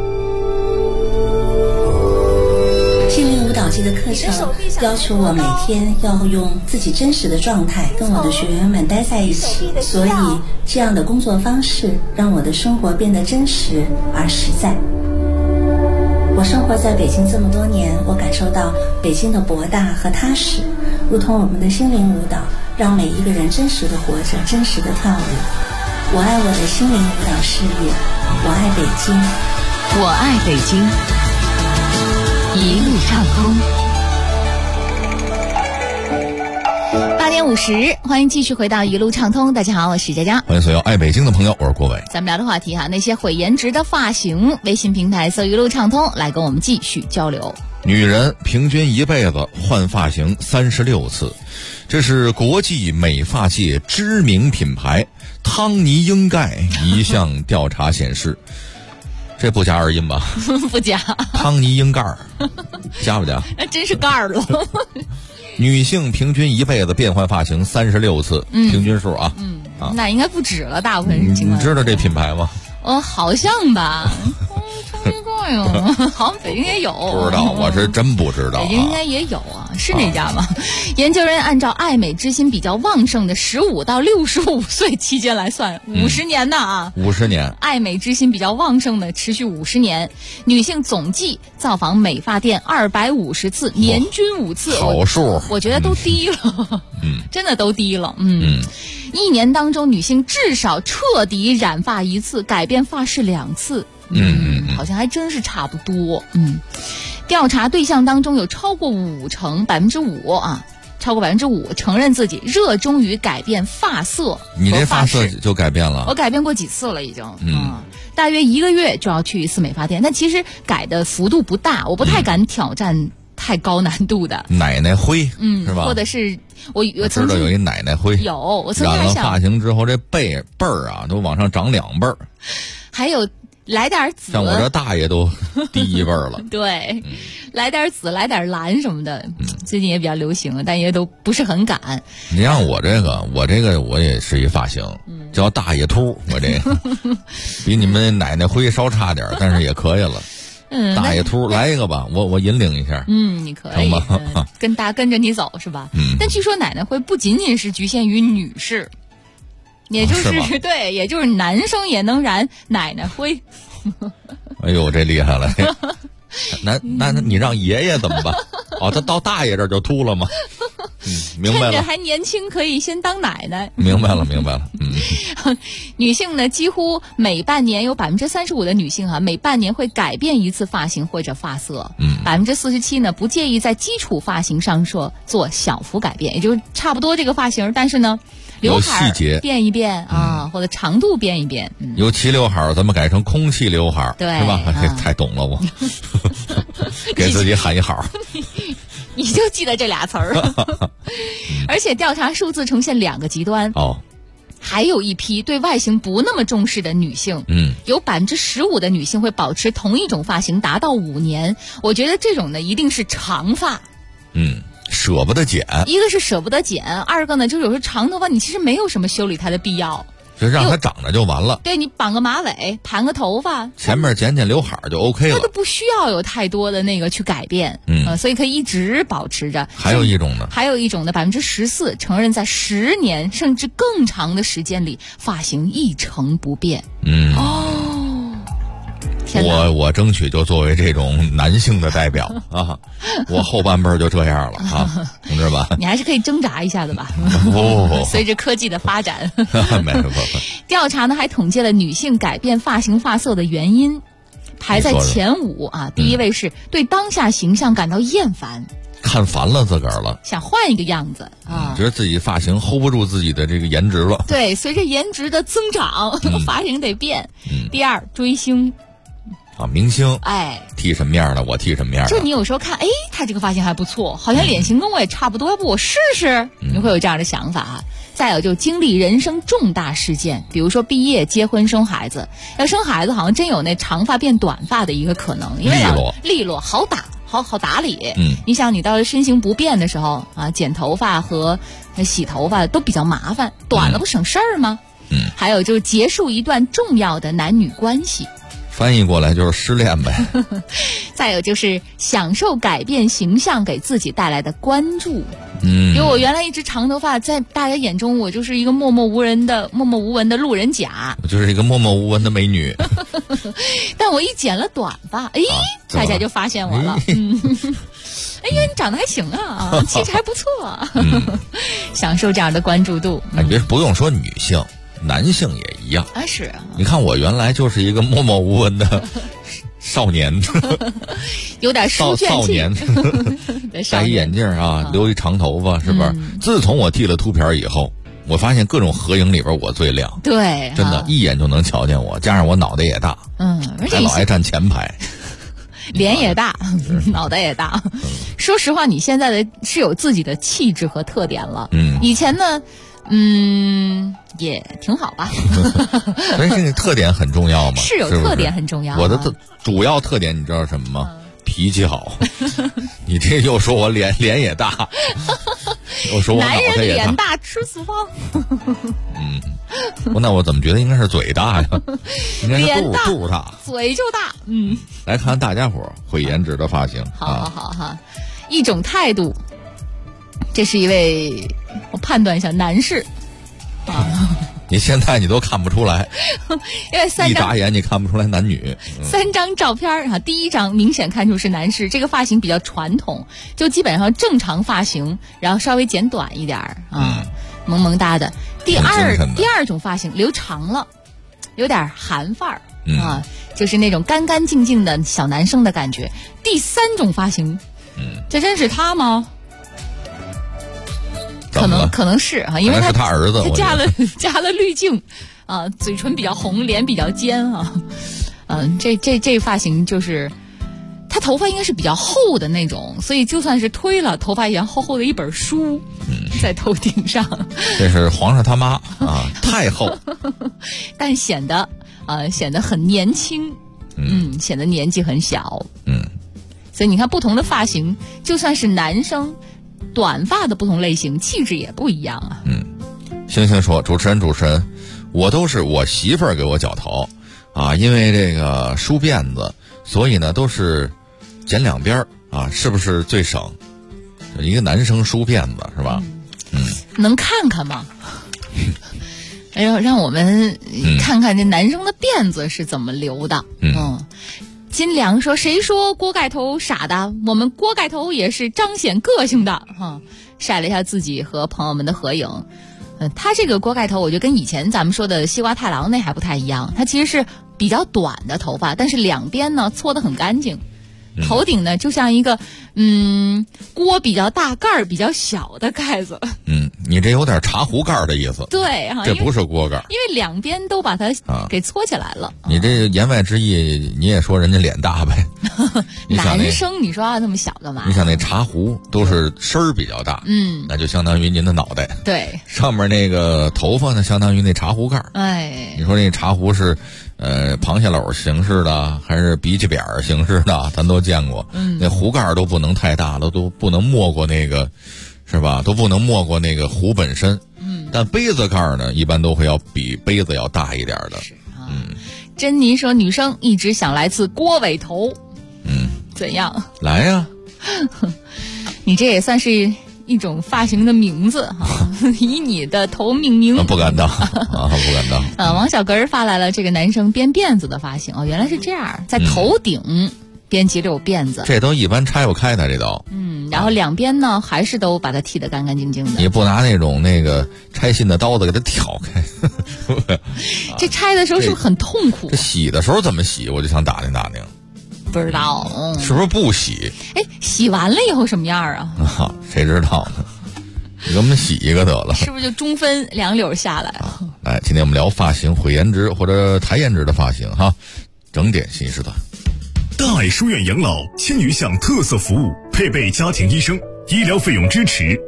心灵舞蹈季的课程要求我每天要用自己真实的状态跟我的学员们待在一起，所以这样的工作方式让我的生活变得真实而实在。我生活在北京这么多年，我感受到北京的博大和踏实，如同我们的心灵舞蹈，让每一个人真实的活着，真实的跳舞。我爱我的心灵舞蹈事业，我爱北京， 我爱北京，一路畅通。8点50，欢迎继续回到一路畅通。大家好，我是佳佳， 欢迎所有爱北京的朋友，我是郭伟。 咱们聊的话题那些毁颜值的发型，微信平台搜一路畅通来跟我们继续交流。 女人平均一辈子换发型36次，这是国际美发界知名品牌汤尼英盖一项调查显示。这不加二音吧？ 不加。 汤尼英盖儿，加不加？ 那真是盖儿了。 女性平均一辈子变换发型36次，平均数啊。 那应该不止了，大部分情况。 你知道这品牌吗？ 好像吧。好像北京也有， 不知道，我是真不知道。 北京应该也有啊，是那家吗？研究人按照爱美之心比较旺盛的15到65岁期间来算，50年的啊，50年，爱美之心比较旺盛的持续50年，女性总计造访美发店250次，年均5次， 好数， 我觉得都低了，真的都低了，一年当中女性至少彻底染发1次，改变发饰2次。好像还真是差不多。调查对象当中有超过5%，5%啊，超过5%承认自己热衷于改变发色。 你这发色就改变了？ 我改变过几次了，已经。大约1个月就要去一次美发店，但其实改的幅度不大，我不太敢挑战太高难度的。 奶奶灰，是吧？ 或者是我知道有一奶奶灰， 有我曾经染了发型之后，这辈儿啊都往上长2辈儿， 还有。来点紫， 像我这大爷都低1辈儿了。 对，来点紫，来点蓝什么的，最近也比较流行，但也都不是很敢。 你让我这个我也是一发型，叫大爷秃，我这个比你们奶奶灰稍差点，但是也可以了。大爷秃来一个吧，我引领一下。 你可以，跟着你走是吧？但据说奶奶灰不仅仅是局限于女士。也就是对，也就是男生也能染奶奶灰。 哎呦，这厉害了！那你让爷爷怎么办？他到大爷这儿就秃了吗？明白了。 趁着还年轻，可以先当奶奶。 明白了。 女性呢，几乎每半年有35%的女性每半年会改变1次发型或者发色。47%呢不介意在基础发型上做小幅改变，也就是差不多这个发型，但是呢。刘海变一变或者长度变一变。 有齐刘海咱们改成空气刘海， 对， 是吧？太懂了我，给自己喊一好。 你就记得这俩词儿。而且调查数字呈现2个极端。还有一批对外形不那么重视的女性，有15%的女性会保持同一种发型达到5年。我觉得这种呢一定是长发。 舍不得剪， 一个是舍不得剪，二个呢就是有时候长头发你其实没有什么修理它的必要， 就让它长着就完了。 对，你绑个马尾，盘个头发， 前面剪刘海就 OK 了， 它都不需要有太多的那个去改变，所以可以一直保持着。 还有一种呢 ，14%承认在10年甚至更长的时间里发型一成不变。 我争取就作为这种男性的代表啊，我后半辈就这样了啊，同志们， 你还是可以挣扎一下的吧。 不， 随着科技的发展， 没有。 调查呢还统计了女性改变发型发色的原因，排在前5啊。第一位是对当下形象感到厌烦， 看烦了自个儿了， 想换一个样子啊， 觉得自己发型 hold 不住自己的这个颜值了。 对，随着颜值的增长，发型得变。第二，追星。 啊，明星， 哎， 剃什么样的我剃什么样的。 就你有时候看，哎，他这个发型还不错，好像脸型跟我也差不多，要不我试试？你会有这样的想法啊。再有就经历人生重大事件，比如说毕业、结婚、生孩子。要生孩子，好像真有那长发变短发的一个可能，因为利落好打。好打理。你想你到了身形不变的时候啊，剪头发和洗头发都比较麻烦，短了不省事儿吗？还有就是结束一段重要的男女关系， 翻译过来就是失恋呗。 再有就是享受改变形象给自己带来的关注。因为我原来一直长头发，在大家眼中我就是一个默默无闻的路人甲， 我就是一个默默无闻的美女。 但我一剪了短发，大家就发现我了。哎呀，你长得还行啊，气质还不错。享受这样的关注度。 别不用说女性，男性也一样。 是啊。 你看我原来就是一个默默无闻的少年， 有点书卷气。 少年，戴一眼镜啊，留一长头发，是不是？自从我剃了秃瓢以后，我发现各种合影里边我最亮。 对， 真的，一眼就能瞧见我。加上我脑袋也大， 而且还老爱站前排。 脸也大，脑袋也大。说实话，你现在的是有自己的气质和特点了。以前呢，也挺好吧。 所以这个特点很重要嘛， 是有特点很重要。 我的主要特点你知道什么吗？脾气好。你这又说我脸也大，又说我脑袋也大。 男人脸大吃四方。 那我怎么觉得应该是嘴大呀？应该是肚大， 嘴就大。 来看大家伙会颜值的发型。 好，一种态度。这是一位，我判断一下，男士。 你现在你都看不出来， 因为一眨眼你看不出来男女。 3张照片啊，第一张明显看出是男士，这个发型比较传统，就基本上正常发型，然后稍微剪短一点萌萌哒的。第二种发型留长了，有点韩范儿就是那种干干净净的小男生的感觉。第3种发型，这真是他吗？可能是因为是他儿子， 他加了滤镜嘴唇比较红，脸比较尖这发型就是他头发应该是比较厚的那种，所以就算是推了，头发一样厚厚的一本书在头顶上。 这是皇上他妈太后， 但显得很年轻，显得年纪很小，所以你看不同的发型，就算是男生。短发的不同类型，气质也不一样啊。 星星说：“主持人，我都是我媳妇儿给我绞头因为这个梳辫子，所以呢都是剪两边是不是最省？一个男生梳辫子是吧？ 能看看吗？哎呦，让我们看看这男生的辫子是怎么留的。金良说：“谁说锅盖头傻的？我们锅盖头也是彰显个性的。”晒了一下自己和朋友们的合影。他这个锅盖头，我觉得跟以前咱们说的西瓜太郎那还不太一样。他其实是比较短的头发，但是两边呢搓得很干净。头顶呢就像一个锅比较大盖儿比较小的盖子。 你这有点茶壶盖的意思。 对这不是锅盖， 因为两边都把它给搓起来了。 你这言外之意你也说人家脸大呗。 男生你说那么小干嘛？ 你想那茶壶都是身儿比较大，那就相当于您的脑袋。 对， 上面那个头发呢相当于那茶壶盖。你说那茶壶是螃蟹篓形式的还是鼻涕扁形式的，咱都见过。那壶盖都不能太大了，都不能没过那个，是吧？都不能没过那个壶本身。但杯子盖呢，一般都会要比杯子要大一点的。 珍妮说，女生一直想来次锅尾头。怎样？ 来呀！ 你这也算是一种发型的名字以你的头命名。 不敢当不敢当。 王小根发来了这个男生编辫子的发型原来是这样，在头顶编几绺辫子， 这都一般拆不开的这刀。 然后两边呢还是都把它剃得干干净净的。 你不拿那种那个拆信的刀子给它挑开。 这拆的时候是不是很痛苦？ 这洗的时候怎么洗？我就想打听打听。 不知道， 是不是不洗？ 洗完了以后什么样啊？ 谁知道呢？你给我们洗一个得了。 是不是就中分2绺下来来，今天我们聊发型毁颜值或者抬颜值的发型整点新时段。 大爱书院养老千余项特色服务，配备家庭医生，医疗费用支持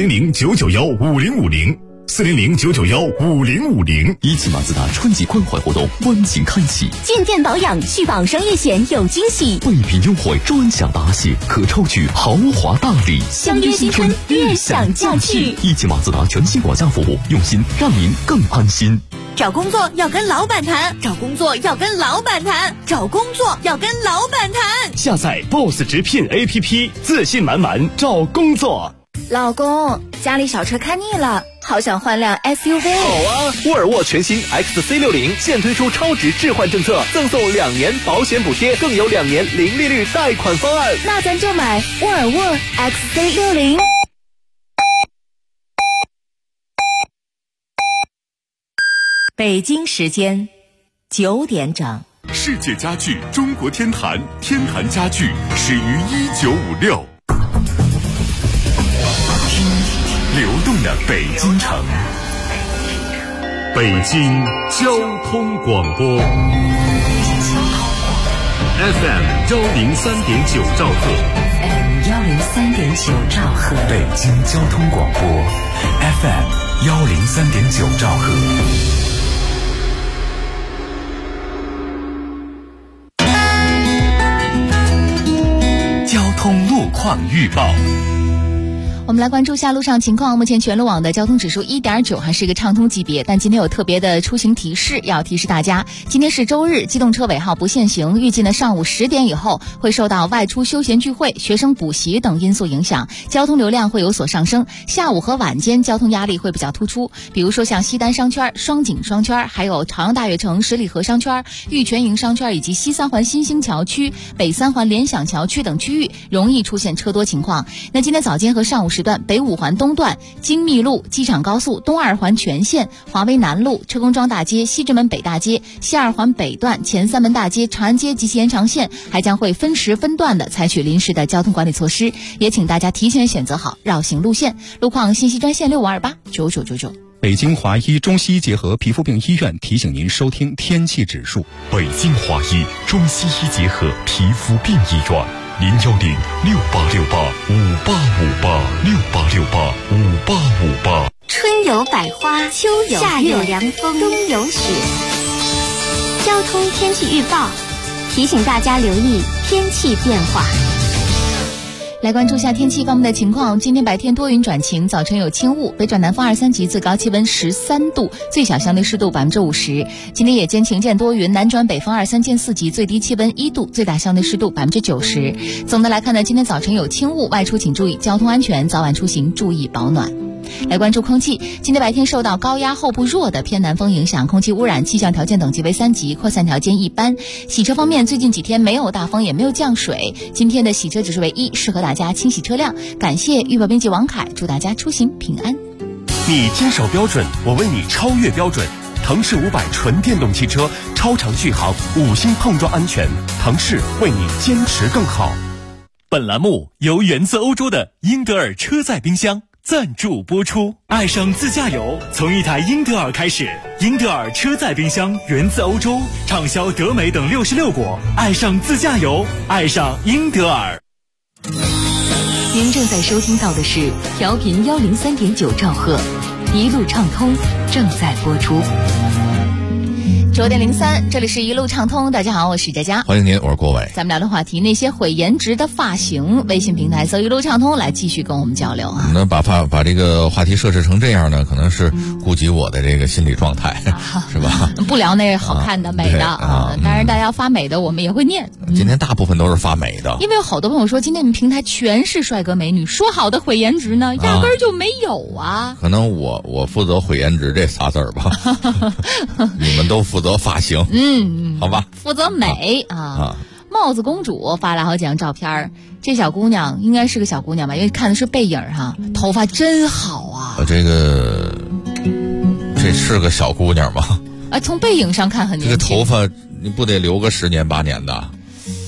，400-991-5050，400-991-5050。 一汽马自达春季关怀活动温情开启， 进店保养续保商业险有惊喜， 备品优惠专享答谢，可抽取豪华大礼。 相约新春，悦享假期。 一汽马自达全新管家服务，用心让您更安心。 找工作要跟老板谈，找工作要跟老板谈，找工作要跟老板谈。 下载 BOSS 直聘 APP， 自信满满找工作。 老公，家里小车看腻了，好想换辆 SUV。 好啊，沃尔沃全新 XC60现推出超值置换政策，赠送2年保险补贴，更有2年零利率贷款方案。 那咱就买沃尔沃 XC60。 北京时间9点整。 世界家具中国天坛，天坛家具始于1956。流动的北京城，北京交通广播 FM 103.9兆赫 103.9兆赫， 北京交通广播 FM 103.9兆赫。 交通路况预报。 我们来关注下路上情况。目前全路网的交通指数 1.9 还是一个畅通级别，但今天有特别的出行提示，要提示大家，今天是周日，机动车尾号不限行，预计呢上午10点以后会受到外出休闲聚会、学生补习等因素影响，交通流量会有所上升，下午和晚间交通压力会比较突出，比如说像西单商圈、双井商圈，还有朝阳大悦城、十里河商圈、玉泉营商圈以及西三环新兴桥区、北三环联想桥区等区域容易出现车多情况。那今天早间和上午时段，北五环东段、京密路、机场高速、东二环全线、华威南路、车公庄大街、西直门北大街、西二环北段、前三门大街、长安街及其延长线还将会分时分段的采取临时的交通管理措施，也请大家提前选择好绕行路线。路况信息专线65289999。 北京华医中西医结合皮肤病医院提醒您收听天气指数。 北京华医中西医结合皮肤病医院，0106868585858，68685858。 春有百花，秋有夏有凉风，冬有雪。交通天气预报提醒大家留意天气变化。 来关注下天气方面的情况。今天白天多云转晴，早晨有轻雾，北转南风2、3级，最高气温13度，最小相对湿度50%。今天夜间晴间多云，南转北风2、3见4级，最低气温1度，最大相对湿度90%。总的来看呢，今天早晨有轻雾，外出请注意交通安全，早晚出行注意保暖。来关注空气，今天白天受到高压后部弱的偏南风影响，空气污染气象条件等级为3级，扩散条件一般。洗车方面，最近几天没有大风也没有降水，今天的洗车指数为1，适合大家清洗车辆。感谢预报编辑王凯，祝大家出行平安。 你坚守标准，我为你超越标准。腾势500纯电动汽车，超长续航，5星碰撞安全，腾势为你坚持更好。 本栏目由源自欧洲的英德尔车载冰箱赞助播出。爱上自驾游，从一台英德尔开始。英德尔车载冰箱源自欧洲，畅销德美等66国。爱上自驾游，爱上英德尔。 您正在收听到的是调频103.9兆赫，一路畅通正在播出。 9点03，这里是一路畅通。大家好，我是佳佳， 欢迎您，我是郭伟。 咱们聊的话题，那些毁颜值的发型，微信平台搜一路畅通来继续跟我们交流啊。 那把这个话题设置成这样呢，可能是顾及我的这个心理状态，是吧？ 不聊那好看的、美的啊，当然大家发美的我们也会念。 今天大部分都是发美的， 因为有好多朋友说，今天你们平台全是帅哥美女，说好的毁颜值呢，压根儿就没有啊。 可能我负责毁颜值这仨字儿吧，你们都负责发型，好吧， 负责美啊。帽子公主发来好几张照片，这小姑娘应该是个小姑娘吧，因为看的是背影哈，头发真好啊。 这是个小姑娘吗？ 从背影上看很年轻。 这个头发你不得留个10年8年的？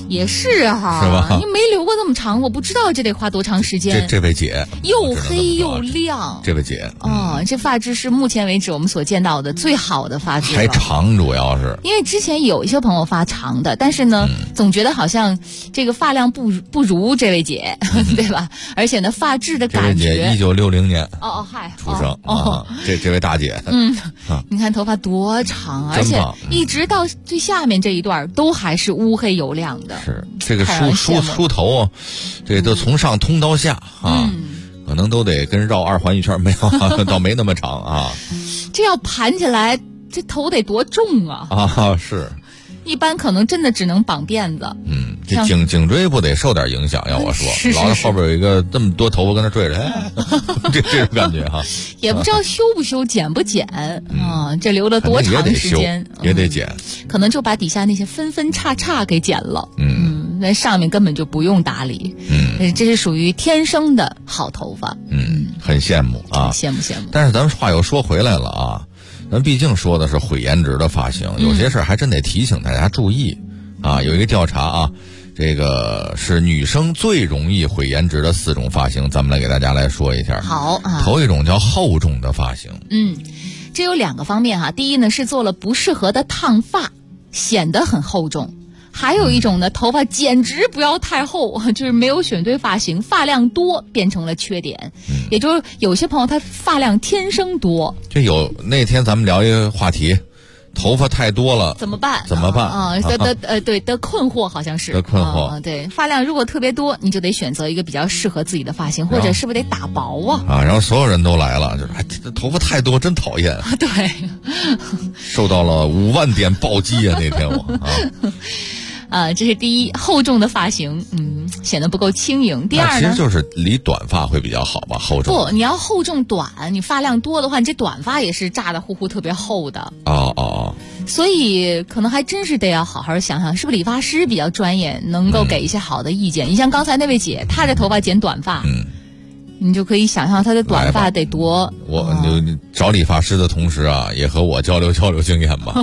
也是哈， 是吧？ 你没留过那么长，我不知道这得花多长时间。 这位姐又黑又亮， 这位姐这发质是目前为止我们所见到的最好的发质， 还长，主要是因为之前有一些朋友发长的，但是呢，总觉得好像这个发量不如这位姐，对吧？而且呢，发质的感觉， 这位姐1960年嗨出生这位大姐， 你看头发多长，而且一直到最下面这一段都还是乌黑油亮的。 是这个梳头，这都从上通到下可能都得跟绕2环1圈，没有倒没那么长啊。 这要盘起来，这头得多重啊！ 是。 一般可能真的只能绑辫子。 这颈椎不得受点影响？要我说，老是后边有一个这么多头发跟那坠着，这种感觉哈。 也不知道修不修，剪不剪这留了多长时间？ 也得剪， 可能就把底下那些分分叉叉给剪了。那上面根本就不用打理。这是属于天生的好头发。 很羡慕啊， 羡慕。 但是咱们话又说回来了啊。咱毕竟说的是毁颜值的发型，有些事儿还真得提醒大家注意啊。有一个调查啊，这个是女生最容易毁颜值的4种发型，咱们来给大家来说一下。 好啊。 头一种叫厚重的发型。 这有2个方面哈。第一呢是做了不适合的烫发，显得很厚重。还有一种呢，头发简直不要太厚，就是没有选对发型，发量多变成了缺点。也就是有些朋友他发量天生多。 就有那天咱们聊一个话题，头发太多了怎么办？的困惑好像是。 的困惑。 对，发量如果特别多，你就得选择一个比较适合自己的发型，或者是不是得打薄然后所有人都来了，就是这头发太多真讨厌。 对。 受到了5万点暴击那天我这是第一，厚重的发型，显得不够轻盈。第二呢， 其实就是理短发会比较好吧，厚重。 不，你要厚重短，你发量多的话，你这短发也是炸的呼呼特别厚的。所以可能还真是得要好好想想，是不是理发师比较专业，能够给一些好的意见。你像刚才那位姐，她这头发剪短发，你就可以想象她的短发得多。 你找理发师的同时啊，也和我交流经验吧。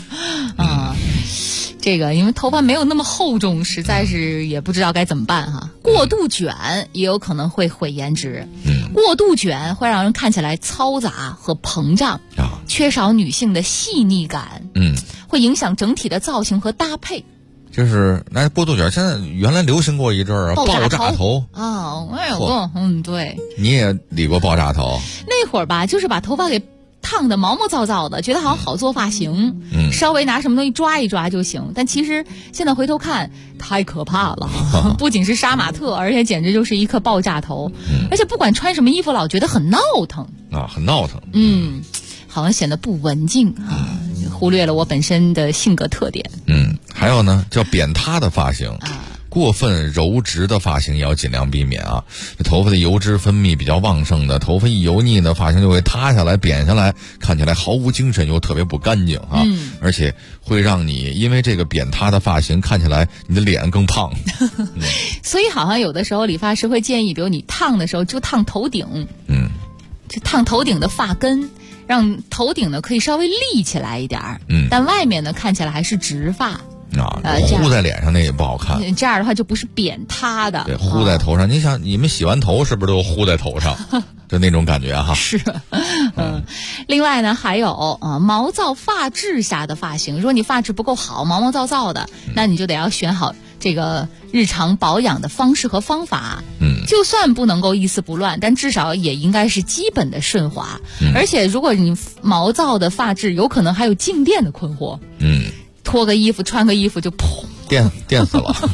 这个因为头发没有那么厚重，实在是也不知道该怎么办哈。过度卷也有可能会毁颜值。过度卷会让人看起来嘈杂和膨胀，缺少女性的细腻感。会影响整体的造型和搭配。 就是那过度卷，现在原来流行过一阵儿爆炸头我也有过。对， 你也理过爆炸头？ 那会儿吧，就是把头发给烫的毛毛躁躁的，觉得好做发型，稍微拿什么东西抓一抓就行。但其实现在回头看，太可怕了，不仅是杀马特，而且简直就是一颗爆炸头。而且不管穿什么衣服，老觉得很闹腾很闹腾。 好像显得不文静忽略了我本身的性格特点。 还有呢，叫扁塌的发型。过分柔直的发型也要尽量避免啊！这头发的油脂分泌比较旺盛的，头发一油腻呢，发型就会塌下来、扁下来，看起来毫无精神又特别不干净啊！而且会让你因为这个扁塌的发型看起来你的脸更胖。 所以好像有的时候理发师会建议，比如你烫的时候就烫头顶，就烫头顶的发根，让头顶呢可以稍微立起来一点但外面呢看起来还是直发。 糊在脸上那也不好看， 这样的话就不是扁塌的。 对，糊在头上。你想，你们洗完头是不是都糊在头上？就那种感觉哈。 是。另外呢，还有毛躁发质下的发型。如果你发质不够好，毛毛躁躁的，那你就得要选好这个日常保养的方式和方法。就算不能够一丝不乱，但至少也应该是基本的顺滑。而且如果你毛躁的发质，有可能还有静电的困惑。脱个衣服穿个衣服就砰电死了。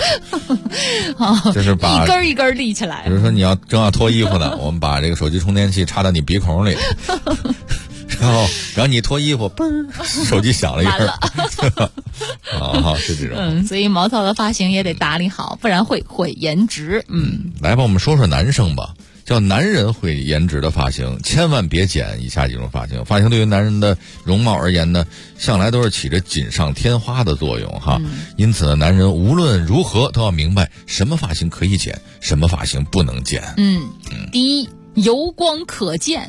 就是把一根一根立起来。 比如说你正要脱衣服呢，我们把这个手机充电器插到你鼻孔里，然后你脱衣服，嘣，手机响了一声。是这种。 所以毛躁的发型也得打理好，不然会毁颜值。 来吧，我们说说男生吧。叫男人毁颜值的发型，千万别剪以下几种发型。发型对于男人的容貌而言呢，向来都是起着锦上添花的作用哈。因此呢，男人无论如何都要明白什么发型可以剪，什么发型不能剪。 第一， 油光可见，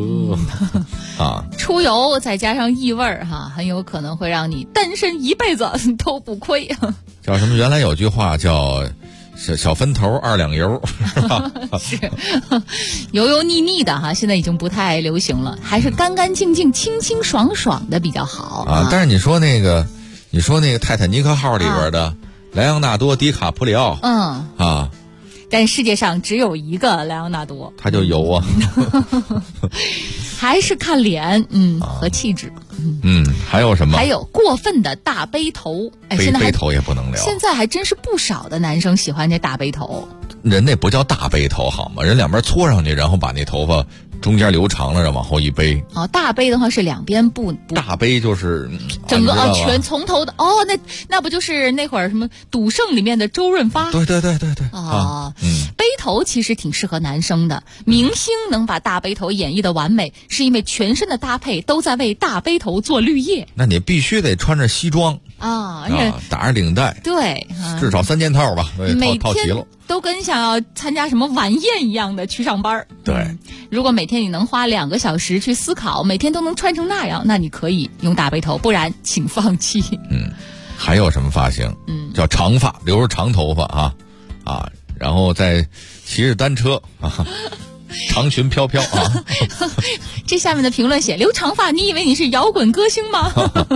出油再加上异味哈，很有可能会让你单身一辈子都不亏。 叫什么？原来有句话叫小分头2两油，是吧？ 是油油腻腻的哈，现在已经不太流行了，还是干干净净、清清爽爽的比较好啊。但是你说那个泰坦尼克号里边的莱昂纳多·迪卡普里奥， 但世界上只有一个莱昂纳多， 他就油啊。 还是看脸，和气质。 还有什么？ 还有过分的大背头， 背头也不能聊。 现在还真是不少的男生喜欢这大背头。 人那不叫大背头好吗？人两边搓上去，然后把那头发中间留长了，然后往后一背。 大背的话是两边不大背就是整个全从头的那不就是那会儿什么赌圣里面的周润发？ 对背头其实挺适合男生的。明星能把大背头演绎的完美，是因为全身的搭配都在为大背头做绿叶。 那你必须得穿着西装打着领带， 对， 至少3件套吧，套齐了。 都跟想要参加什么晚宴一样的去上班。 对， 如果每天你能花2个小时去思考，每天都能穿成那样，那你可以用大背头，不然请放弃。 还有什么发型？叫长发，留着长头发然后再骑着单车长裙飘飘这下面的评论写留长发，你以为你是摇滚歌星吗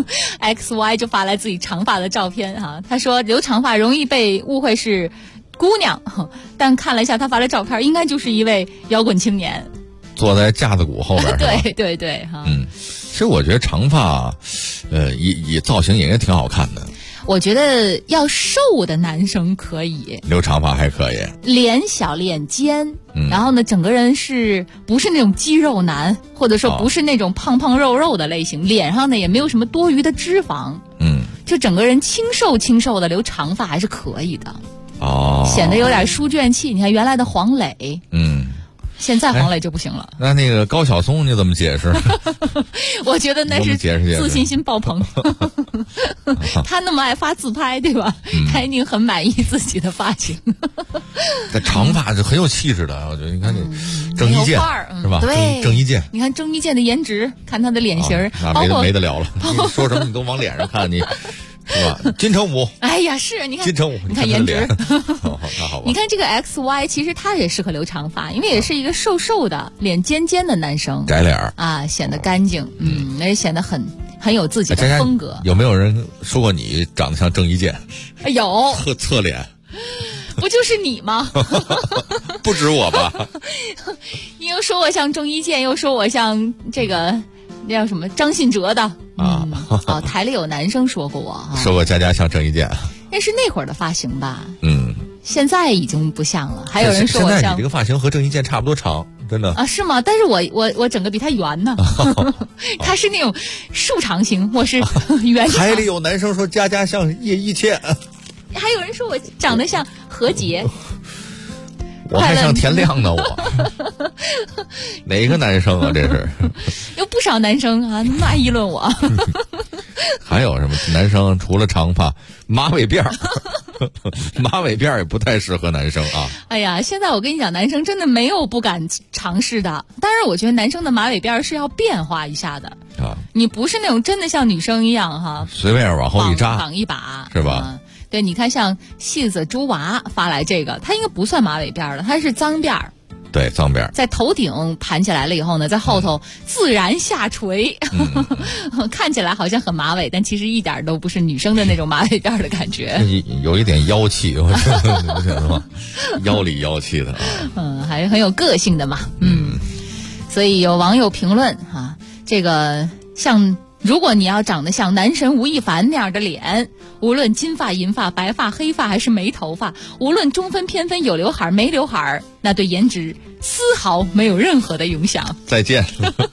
？XY 就发来自己长发的照片他说留长发容易被误会是姑娘，但看了一下他发的照片，应该就是一位摇滚青年， 坐在架子鼓后边。 对其实我觉得长发以造型也应该挺好看的。 我觉得要瘦的男生可以留长发，还可以脸小脸尖，然后呢整个人不是那种肌肉男，或者说不是那种胖胖肉肉的类型，脸上呢也没有什么多余的脂肪，就整个人清瘦的，留长发还是可以的显得有点书卷气。你看原来的黄磊，现在黄磊就不行了。 那个高晓松你怎么解释？ 我觉得那是自信心爆棚。他那么爱发自拍，对吧？他一定很满意自己的发型。 这长发是很有气质的，我觉得你看这郑伊健是吧？ 对， 郑伊健， 你看郑伊健的颜值，看他的脸型， 没得聊了。你说什么你都往脸上看，你是吧？金城武， 哎呀，是你看金城武， 你看颜值， 好吧。 你看这个 XY， 其实他也适合留长发，因为也是一个瘦瘦的、脸尖尖的男生， 窄脸显得干净，而且显得很有自己的风格。 有没有人说过你长得像郑伊健？ 有， 侧脸， 不就是你吗？ 不止我吧？ 你又说我像郑伊健，又说我像这个。那叫什么张信哲的台里有男生说过我说过佳佳像郑伊健， 那是那会儿的发型吧？现在已经不像了。还有人说我像现在你这个发型和郑伊健差不多长，真的是吗？但是我整个比他圆呢。他是那种竖长型，我是圆长。 台里有男生说佳佳像叶一茜， 还有人说我长得像何洁。 我还像田亮呢，我哪个男生啊？这是有不少男生那议论我。 还有什么男生除了长发，马尾辫马尾辫也不太适合男生啊。 哎呀，现在我跟你讲，男生真的没有不敢尝试的。但是我觉得男生的马尾辫是要变化一下的你不是那种真的像女生一样随便往后一扎绑一把是吧？ 对，你看像戏子猪娃发来这个，他应该不算马尾辫了，他是脏辫儿。 对，脏辫在头顶盘起来了以后呢，在后头自然下垂，看起来好像很马尾，但其实一点都不是女生的那种马尾辫的感觉， 有一点妖气，我觉得吗？妖里妖气的还是很有个性的嘛。所以有网友评论这个如果你要长得像男神吴亦凡那样的脸，无论金发银发白发黑发还是没头发，无论中分偏分有刘海没刘海，那对颜值丝毫没有任何的影响。 再见。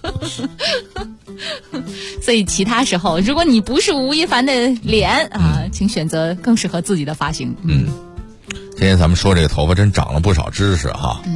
所以其他时候如果你不是吴亦凡的脸请选择更适合自己的发型。 今天咱们说这个头发真长了不少知识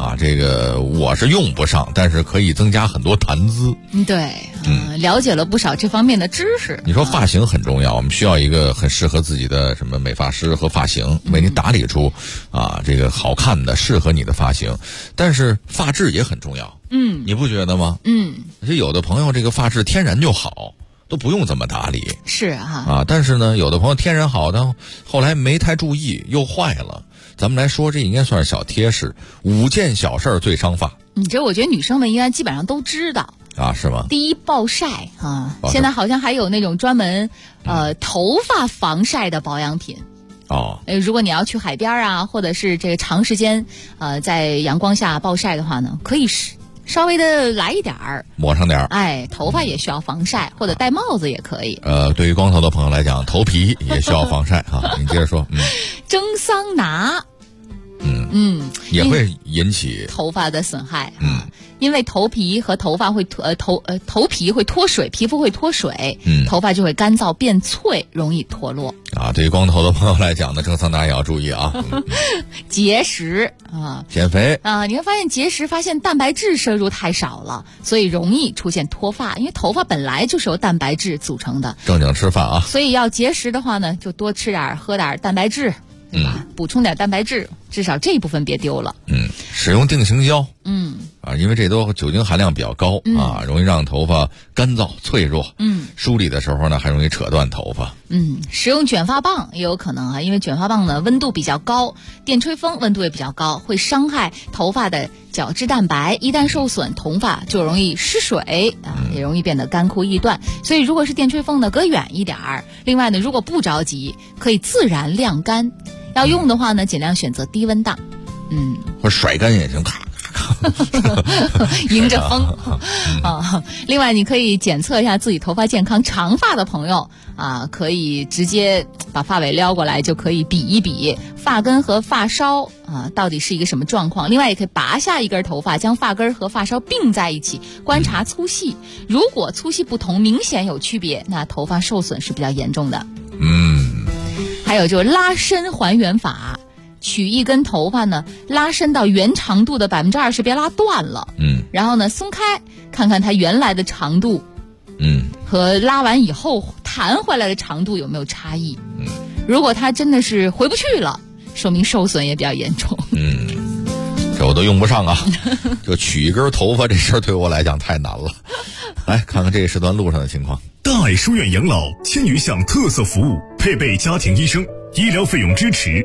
啊，这个我是用不上，但是可以增加很多谈资。 对，了解了不少这方面的知识。 你说发型很重要，我们需要一个很适合自己的什么美发师和发型，为你打理出这个好看的适合你的发型。但是发质也很重要，你不觉得吗？而且有的朋友这个发质天然就好，都不用怎么打理。是但是呢，有的朋友天然好的，后来没太注意又坏了。咱们来说，这应该算是小贴士，5件小事最伤发。 我觉得女生们应该基本上都知道是吗？ 第一，暴晒现在好像还有那种专门头发防晒的保养品。如果你要去海边或者是这个长时间在阳光下暴晒的话呢，可以稍微的来一点儿， 抹上点儿。 头发也需要防晒，或者戴帽子也可以。 对于光头的朋友来讲，头皮也需要防晒你接着说。 蒸桑拿， 也会引起头发的损害。因为头皮和头发会头皮会脱水，皮肤会脱水，头发就会干燥变脆，容易脱落。 对于光头的朋友来讲呢，蒸桑拿也要注意节食减肥你会发现节食，发现蛋白质摄入太少了，所以容易出现脱发，因为头发本来就是由蛋白质组成的。 正经吃饭所以要节食的话呢，就多吃点喝点蛋白质，对吧？补充点蛋白质，至少这一部分别丢了。 使用定型胶，因为这都酒精含量比较高容易让头发干燥脆弱。梳理的时候呢，还容易扯断头发。 使用卷发棒也有可能因为卷发棒呢温度比较高，电吹风温度也比较高，会伤害头发的角质蛋白，一旦受损，头发就容易失水也容易变得干枯易断。所以如果是电吹风呢，隔远一点儿。另外呢，如果不着急，可以自然晾干。要用的话呢，尽量选择低温档。 或者甩干也行，咔迎着风另外你可以检测一下自己头发健康，长发的朋友可以直接把发尾撩过来，就可以比一比发根和发梢到底是一个什么状况。另外也可以拔下一根头发，将发根和发梢并在一起，观察粗细。如果粗细不同，明显有区别，那头发受损是比较严重的。还有就是拉伸还原法，取一根头发呢，拉伸到原长度的20%，别拉断了。然后呢，松开，看看它原来的长度，和拉完以后弹回来的长度有没有差异。如果它真的是回不去了，说明受损也比较严重。 这我都用不上就取一根头发这事儿对我来讲太难了。来看看这一时段路上的情况。 大爱书院养老千余项特色服务，配备家庭医生，医疗费用支持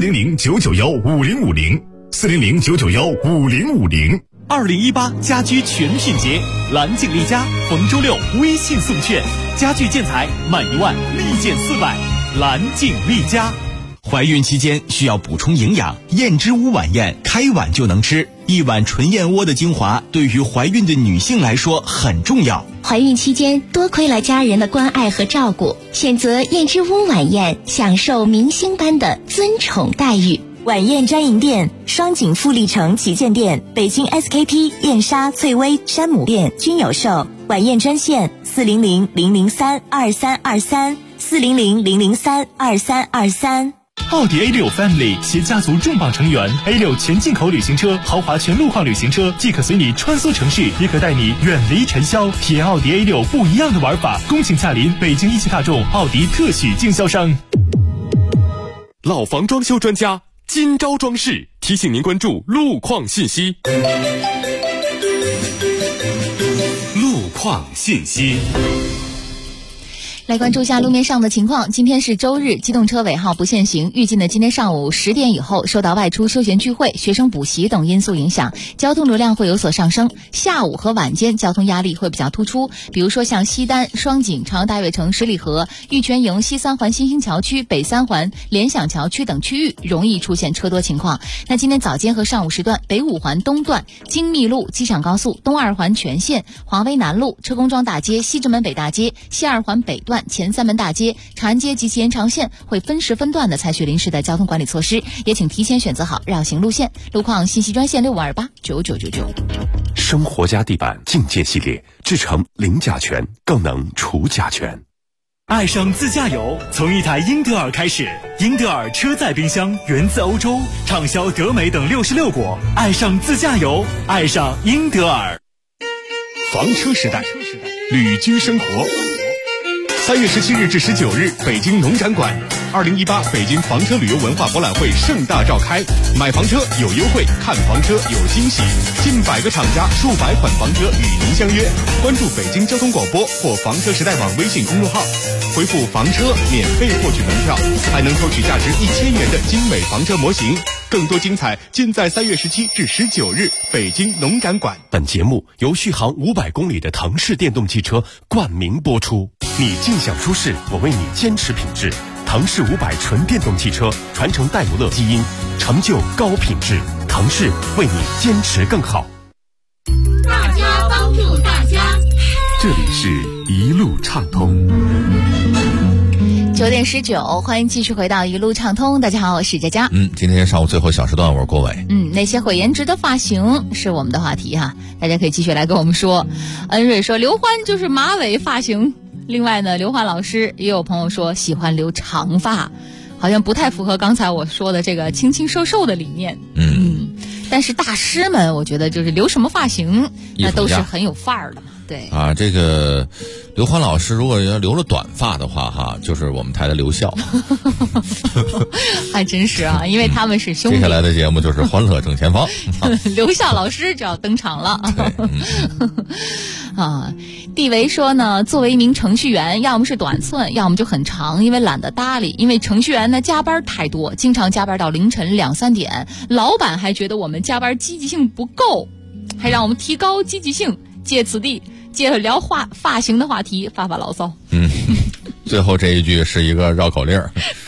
，400-991-5050，400-991-5050。2018家居全品节，蓝景丽家，逢周六微信送券，家具建材满1万立减400，蓝景丽家。怀孕期间需要补充营养，燕之屋晚宴开碗就能吃，一碗纯燕窝的精华对于怀孕的女性来说很重要。 怀孕期间多亏了家人的关爱和照顾，选择燕之屋晚宴，享受明星般的尊宠待遇。晚宴专营店：双井富力城旗舰店、北京 SKP、燕莎、翠微、山姆店均有售。晚宴专线400-003-2323，400-003-2323。 奥迪 A6 Family 携家族重磅成员 A6 全进口旅行车、豪华全路况旅行车，既可随你穿梭城市，也可带你远离尘嚣，体验奥迪 A6 不一样的玩法。恭请驾临北京一汽大众奥迪特许经销商。 老房装修专家今朝装饰提醒您关注路况信息。 路况信息。 来关注一下路面上的情况。今天是周日，机动车尾号不限行。预计呢，今天上午10点以后，受到外出休闲聚会、学生补习等因素影响，交通流量会有所上升。下午和晚间交通压力会比较突出，比如说像西单、双井、长大悦城、十里河、玉泉营、西三环新兴桥区、北三环、联想桥区等区域容易出现车多情况。那今天早间和上午时段，北五环东段、京密路、机场高速、东二环全线、华威南路、车公庄大街、西直门北大街、西二环北段、前三门大街、长安街及其延长线会分时分段的采取临时的交通管理措施，也请提前选择好绕行路线。路况信息专线65289999。 生活家地板境界系列，制成零甲醛，更能除甲醛。 爱上自驾游，从一台英德尔开始。英德尔车载冰箱源自欧洲，畅销德美等66国。爱上自驾游，爱上英德尔。 房车时代，旅居生活。3月17日至19日，北京农展馆，2018北京房车旅游文化博览会盛大召开。买房车有优惠，看房车有惊喜，近100个厂家，数百款房车与您相约。关注北京交通广播或房车时代网微信公众号，回复房车免费获取门票，还能抽取价值1000元的精美房车模型。更多精彩尽在3月17至19日北京农展馆。 本节目由续航500公里的腾势电动汽车冠名播出。你尽享舒适，我为你坚持品质。腾势500纯电动汽车传承戴姆勒基因，成就高品质。腾势为你坚持更好。 大家帮助大家。 这里是一路畅通。 9点19，欢迎继续回到一路畅通。大家好，我是佳佳。 今天上午最后小时段，我是郭伟。 那些毁颜值的发型是我们的话题哈，大家可以继续来跟我们说。恩瑞说刘欢就是马尾发型。另外呢，刘欢老师也有朋友说喜欢留长发，好像不太符合刚才我说的这个清清瘦瘦的理念。但是大师们，我觉得就是留什么发型，那都是很有范儿的嘛。对啊，这个刘欢老师如果要留了短发的话，哈，就是我们台的刘笑。 还真是啊，因为他们是兄弟。 接下来的节目就是《欢乐正前方》， 刘笑老师就要登场了。地维说呢，作为一名程序员，要么是短寸，要么就很长，因为懒得搭理。因为程序员呢加班太多，经常加班到凌晨2、3点，老板还觉得我们加班积极性不够，还让我们提高积极性。借此地接着聊发型的话题，发牢骚。 最后这一句是一个绕口令儿。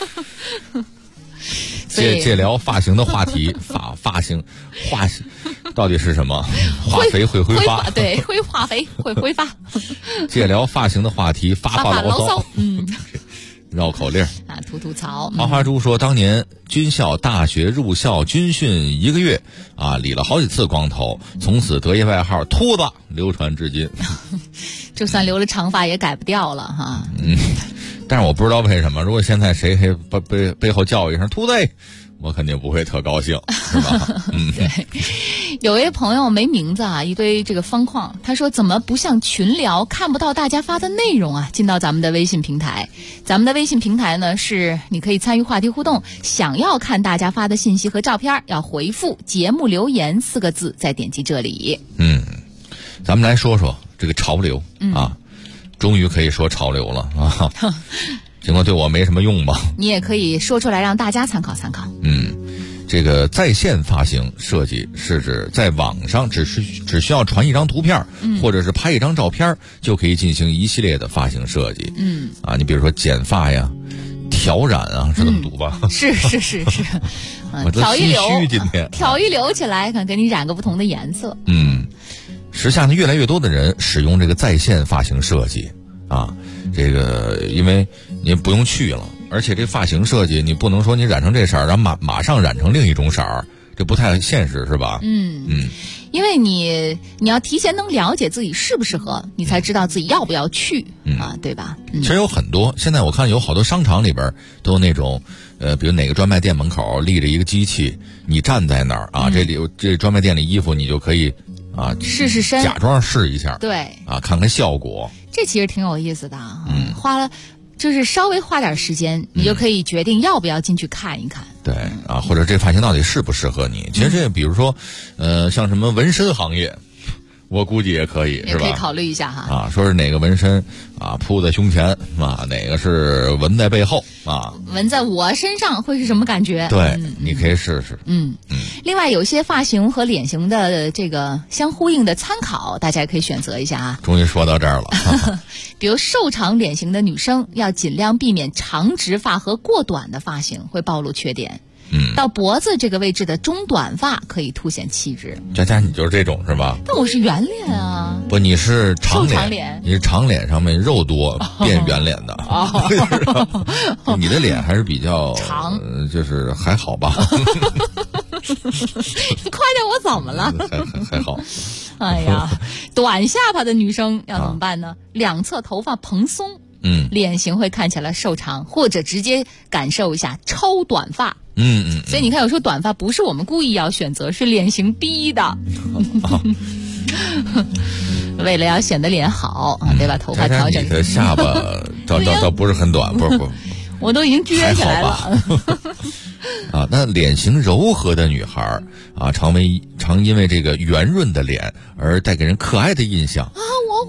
借聊发型的话题，发型到底是什么？化肥会挥发， 对，会化肥会挥发。 借聊发型的话题，发牢骚。绕口令啊，吐槽。 花花猪说，当年军校大学入校军训1个月啊，理了好几次光头，从此得一外号秃子，流传至今。 就算留了长发也改不掉了哈。 但是我不知道为什么，如果现在谁背后叫我一声秃子，我肯定不会特高兴，是吧？ 对。有位朋友没名字啊，一堆这个方框，他说怎么不像群聊，看不到大家发的内容啊？进到咱们的微信平台，咱们的微信平台呢是你可以参与话题互动，想要看大家发的信息和照片，要回复节目留言4个字，再点击这里。 咱们来说说这个潮流啊，终于可以说潮流了啊。尽管对我没什么用吧， 你也可以说出来让大家参考参考。 这个在线发型设计是指在网上只需要传一张图片，或者是拍一张照片，就可以进行一系列的发型设计。你比如说剪发呀、挑染啊，是这么读吧？ 是。挑一绺，今天挑一绺起来，看给你染个不同的颜色。 时下呢，越来越多的人使用这个在线发型设计啊，这个因为你不用去了。而且这发型设计，你不能说你染成这色儿，然后马上染成另一种色儿，这不太现实，是吧？ 因为你要提前能了解自己适不适合，你才知道自己要不要去对吧？ 其实有很多，现在我看有好多商场里边都有那种，比如哪个专卖店门口立着一个机器，你站在那儿啊，这专卖店里衣服你就可以试身， 假装试一下， 对看看效果。 这其实挺有意思的花了。就是稍微花点时间，你就可以决定要不要进去看一看。 对或者这发型到底适不适合你？其实这比如说，像什么纹身行业，我估计也可以，是吧？ 也可以考虑一下哈。 说是哪个纹身铺在胸前哪个是纹在背后纹在我身上会是什么感觉？ 对，你可以试试。 另外有些发型和脸型的这个相呼应的参考，大家也可以选择一下终于说到这儿了。 比如瘦长脸型的女生要尽量避免长直发和过短的发型，会暴露缺点。到脖子这个位置的中短发可以凸显气质。 佳佳，你就是这种是吧？ 但我是圆脸啊。 不，你是长脸， 你是长脸上面肉多变圆脸的。你的脸还是比较长， 就是还好吧。 你快点，我怎么了？ 还好。 哎呀，短下巴的女生要怎么办呢？两侧头发蓬松， 脸型会看起来瘦长，或者直接感受一下超短发。所以你看，有时候短发不是我们故意要选择，是脸型逼的。为了要显得脸好啊，得把头发调整。 你的下巴倒不是很短，不， 我都已经撅起来了。 啊，那脸型柔和的女孩啊，常因为这个圆润的脸而带给人可爱的印象啊。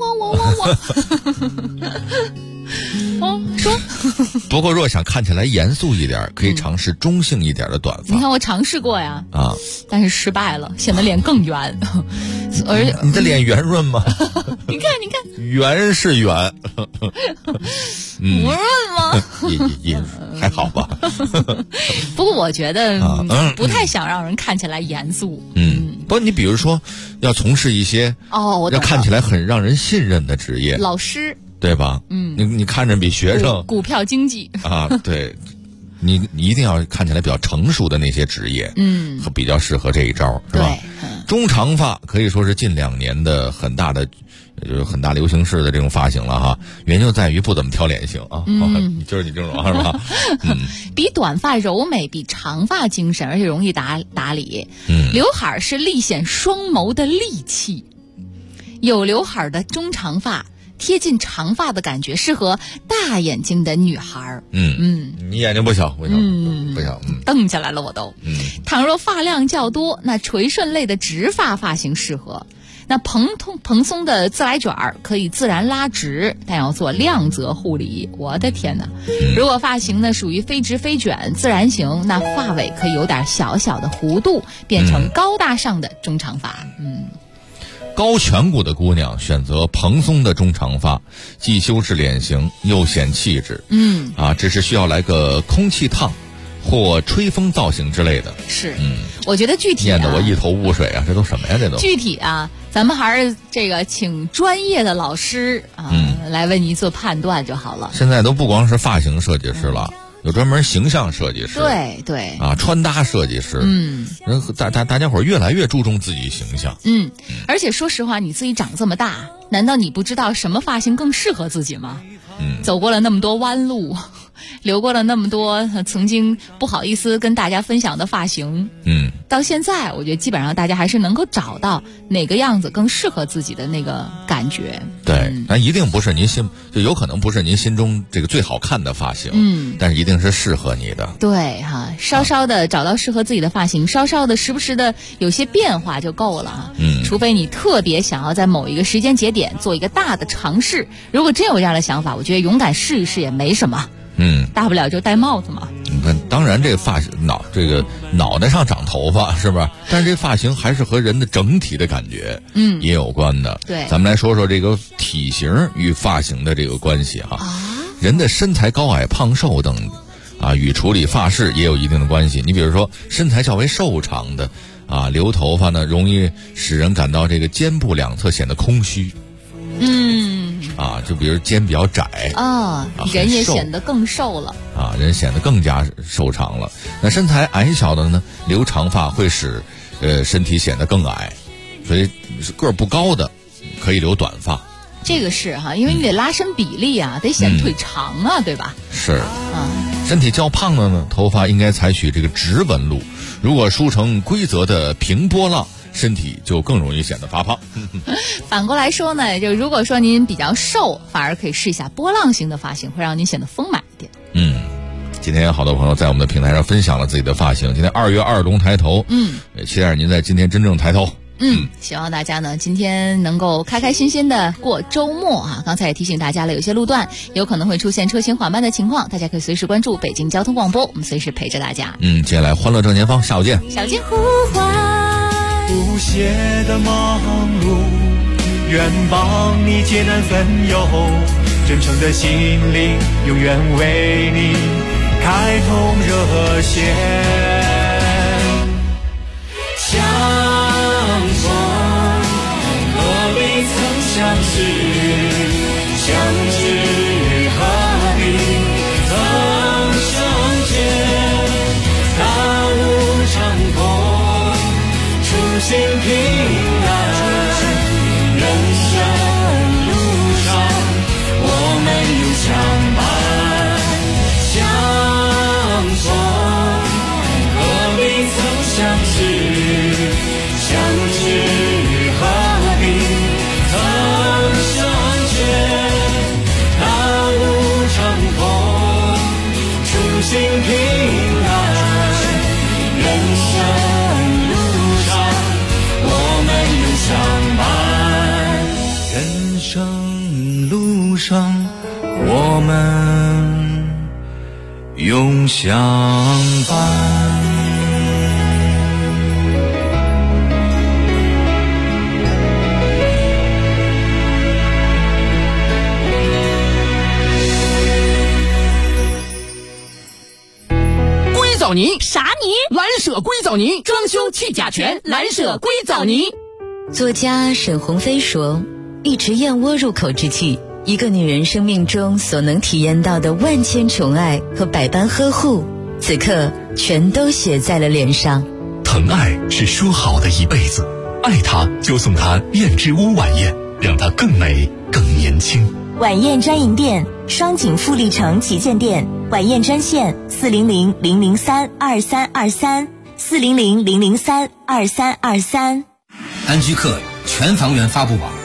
我说，不过若想看起来严肃一点，可以尝试中性一点的短发。 你看我尝试过呀，但是失败了，显得脸更圆。而你的脸圆润吗？ 你看， 圆是圆， 不润吗？ 也还好吧。 不过我觉得不太想让人看起来严肃。 不过你比如说要从事一些要看起来很让人信任的职业， 老师。 对吧？你看着比学生股票经济啊，对，你一定要看起来比较成熟的那些职业，比较适合这一招，是吧？中长发可以说是近2年的很大流行式的这种发型了哈。原因就在于不怎么挑脸型啊，就是你这种是吧？ 比短发柔美，比长发精神，而且容易打理。刘海是立显双眸的利器，有刘海的中长发。贴近长发的感觉，适合大眼睛的女孩。 你眼睛不小，不小， 瞪起来了我都。倘若发量较多，那垂顺类的直发发型适合。那蓬松的自来卷可以自然拉直，但要做亮泽护理。我的天哪！如果发型呢属于非直非卷自然型，那发尾可以有点小小的弧度，变成高大上的中长发。 高颧骨的姑娘选择蓬松的中长发，既修饰脸型又显气质。只是需要来个空气烫或吹风造型之类的。是， 我觉得具体念得我一头雾水啊，这都什么呀？这都具体啊，咱们还是这个请专业的老师来为你做判断就好了。 现在都不光是发型设计师了。有专门形象设计师， 对穿搭设计师，大家伙越来越注重自己形象， 而且说实话，你自己长这么大，难道你不知道什么发型更适合自己吗？走过了那么多弯路，流过了那么多曾经不好意思跟大家分享的发型，到现在我觉得基本上大家还是能够找到哪个样子更适合自己的那个感觉。 对，那一定不是您就有可能不是您心中这个最好看的发型，但是一定是适合你的。 对哈，稍稍的找到适合自己的发型，稍稍的时不时的有些变化就够了。除非你特别想要在某一个时间节点做一个大的尝试，如果真有这样的想法，我觉得勇敢试一试也没什么。大不了就戴帽子嘛。 你看，当然这个脑袋上长头发是吧？但是这发型还是和人的整体的感觉也有关的。 对， 咱们来说说这个体型与发型的这个关系哈。人的身材高矮胖瘦等与处理发饰也有一定的关系。你比如说身材较为瘦长的留头发呢，容易使人感到这个肩部两侧显得空虚。就比如肩比较窄人也显得更瘦了人显得更加瘦长了。那身材矮小的呢，留长发会使身体显得更矮，所以个儿不高的可以留短发。 这个是因为你得拉伸比例得显腿长对吧？ 是身体较胖的呢，头发应该采取这个直纹路，如果梳成规则的平波浪，身体就更容易显得发胖。 反过来说呢，就如果说您比较瘦，反而可以试一下波浪形的发型，会让您显得丰满一点。 今天有好多朋友在我们的平台上分享了自己的发型。今天2月2龙抬头，期待您在今天真正抬头。 希望大家呢今天能够开开心心的过周末刚才也提醒大家了，有些路段有可能会出现车行缓慢的情况，大家可以随时关注北京交通广播，我们随时陪着大家。 接下来欢乐正前方，下午见。 下午见。 不懈的忙碌，愿帮你解难分忧，真诚的心灵永远为你开通热线。相逢何必曾相识，相知何必曾相见，大路长空初心平安，人生路上我们有相上，我们永相伴。 硅藻泥啥泥？ 蓝舍硅藻泥，装修去甲醛，蓝舍硅藻泥。 作家沈鸿飞说，一池燕窝入口之际，一个女人生命中所能体验到的万千宠爱和百般呵护，此刻全都写在了脸上。 疼爱是说好的一辈子，爱她就送她燕之屋晚宴，让她更美更年轻。 晚宴专营店，双井富力城旗舰店，晚宴专线400-003-2323，400-003-2323。 安居客全房源发布网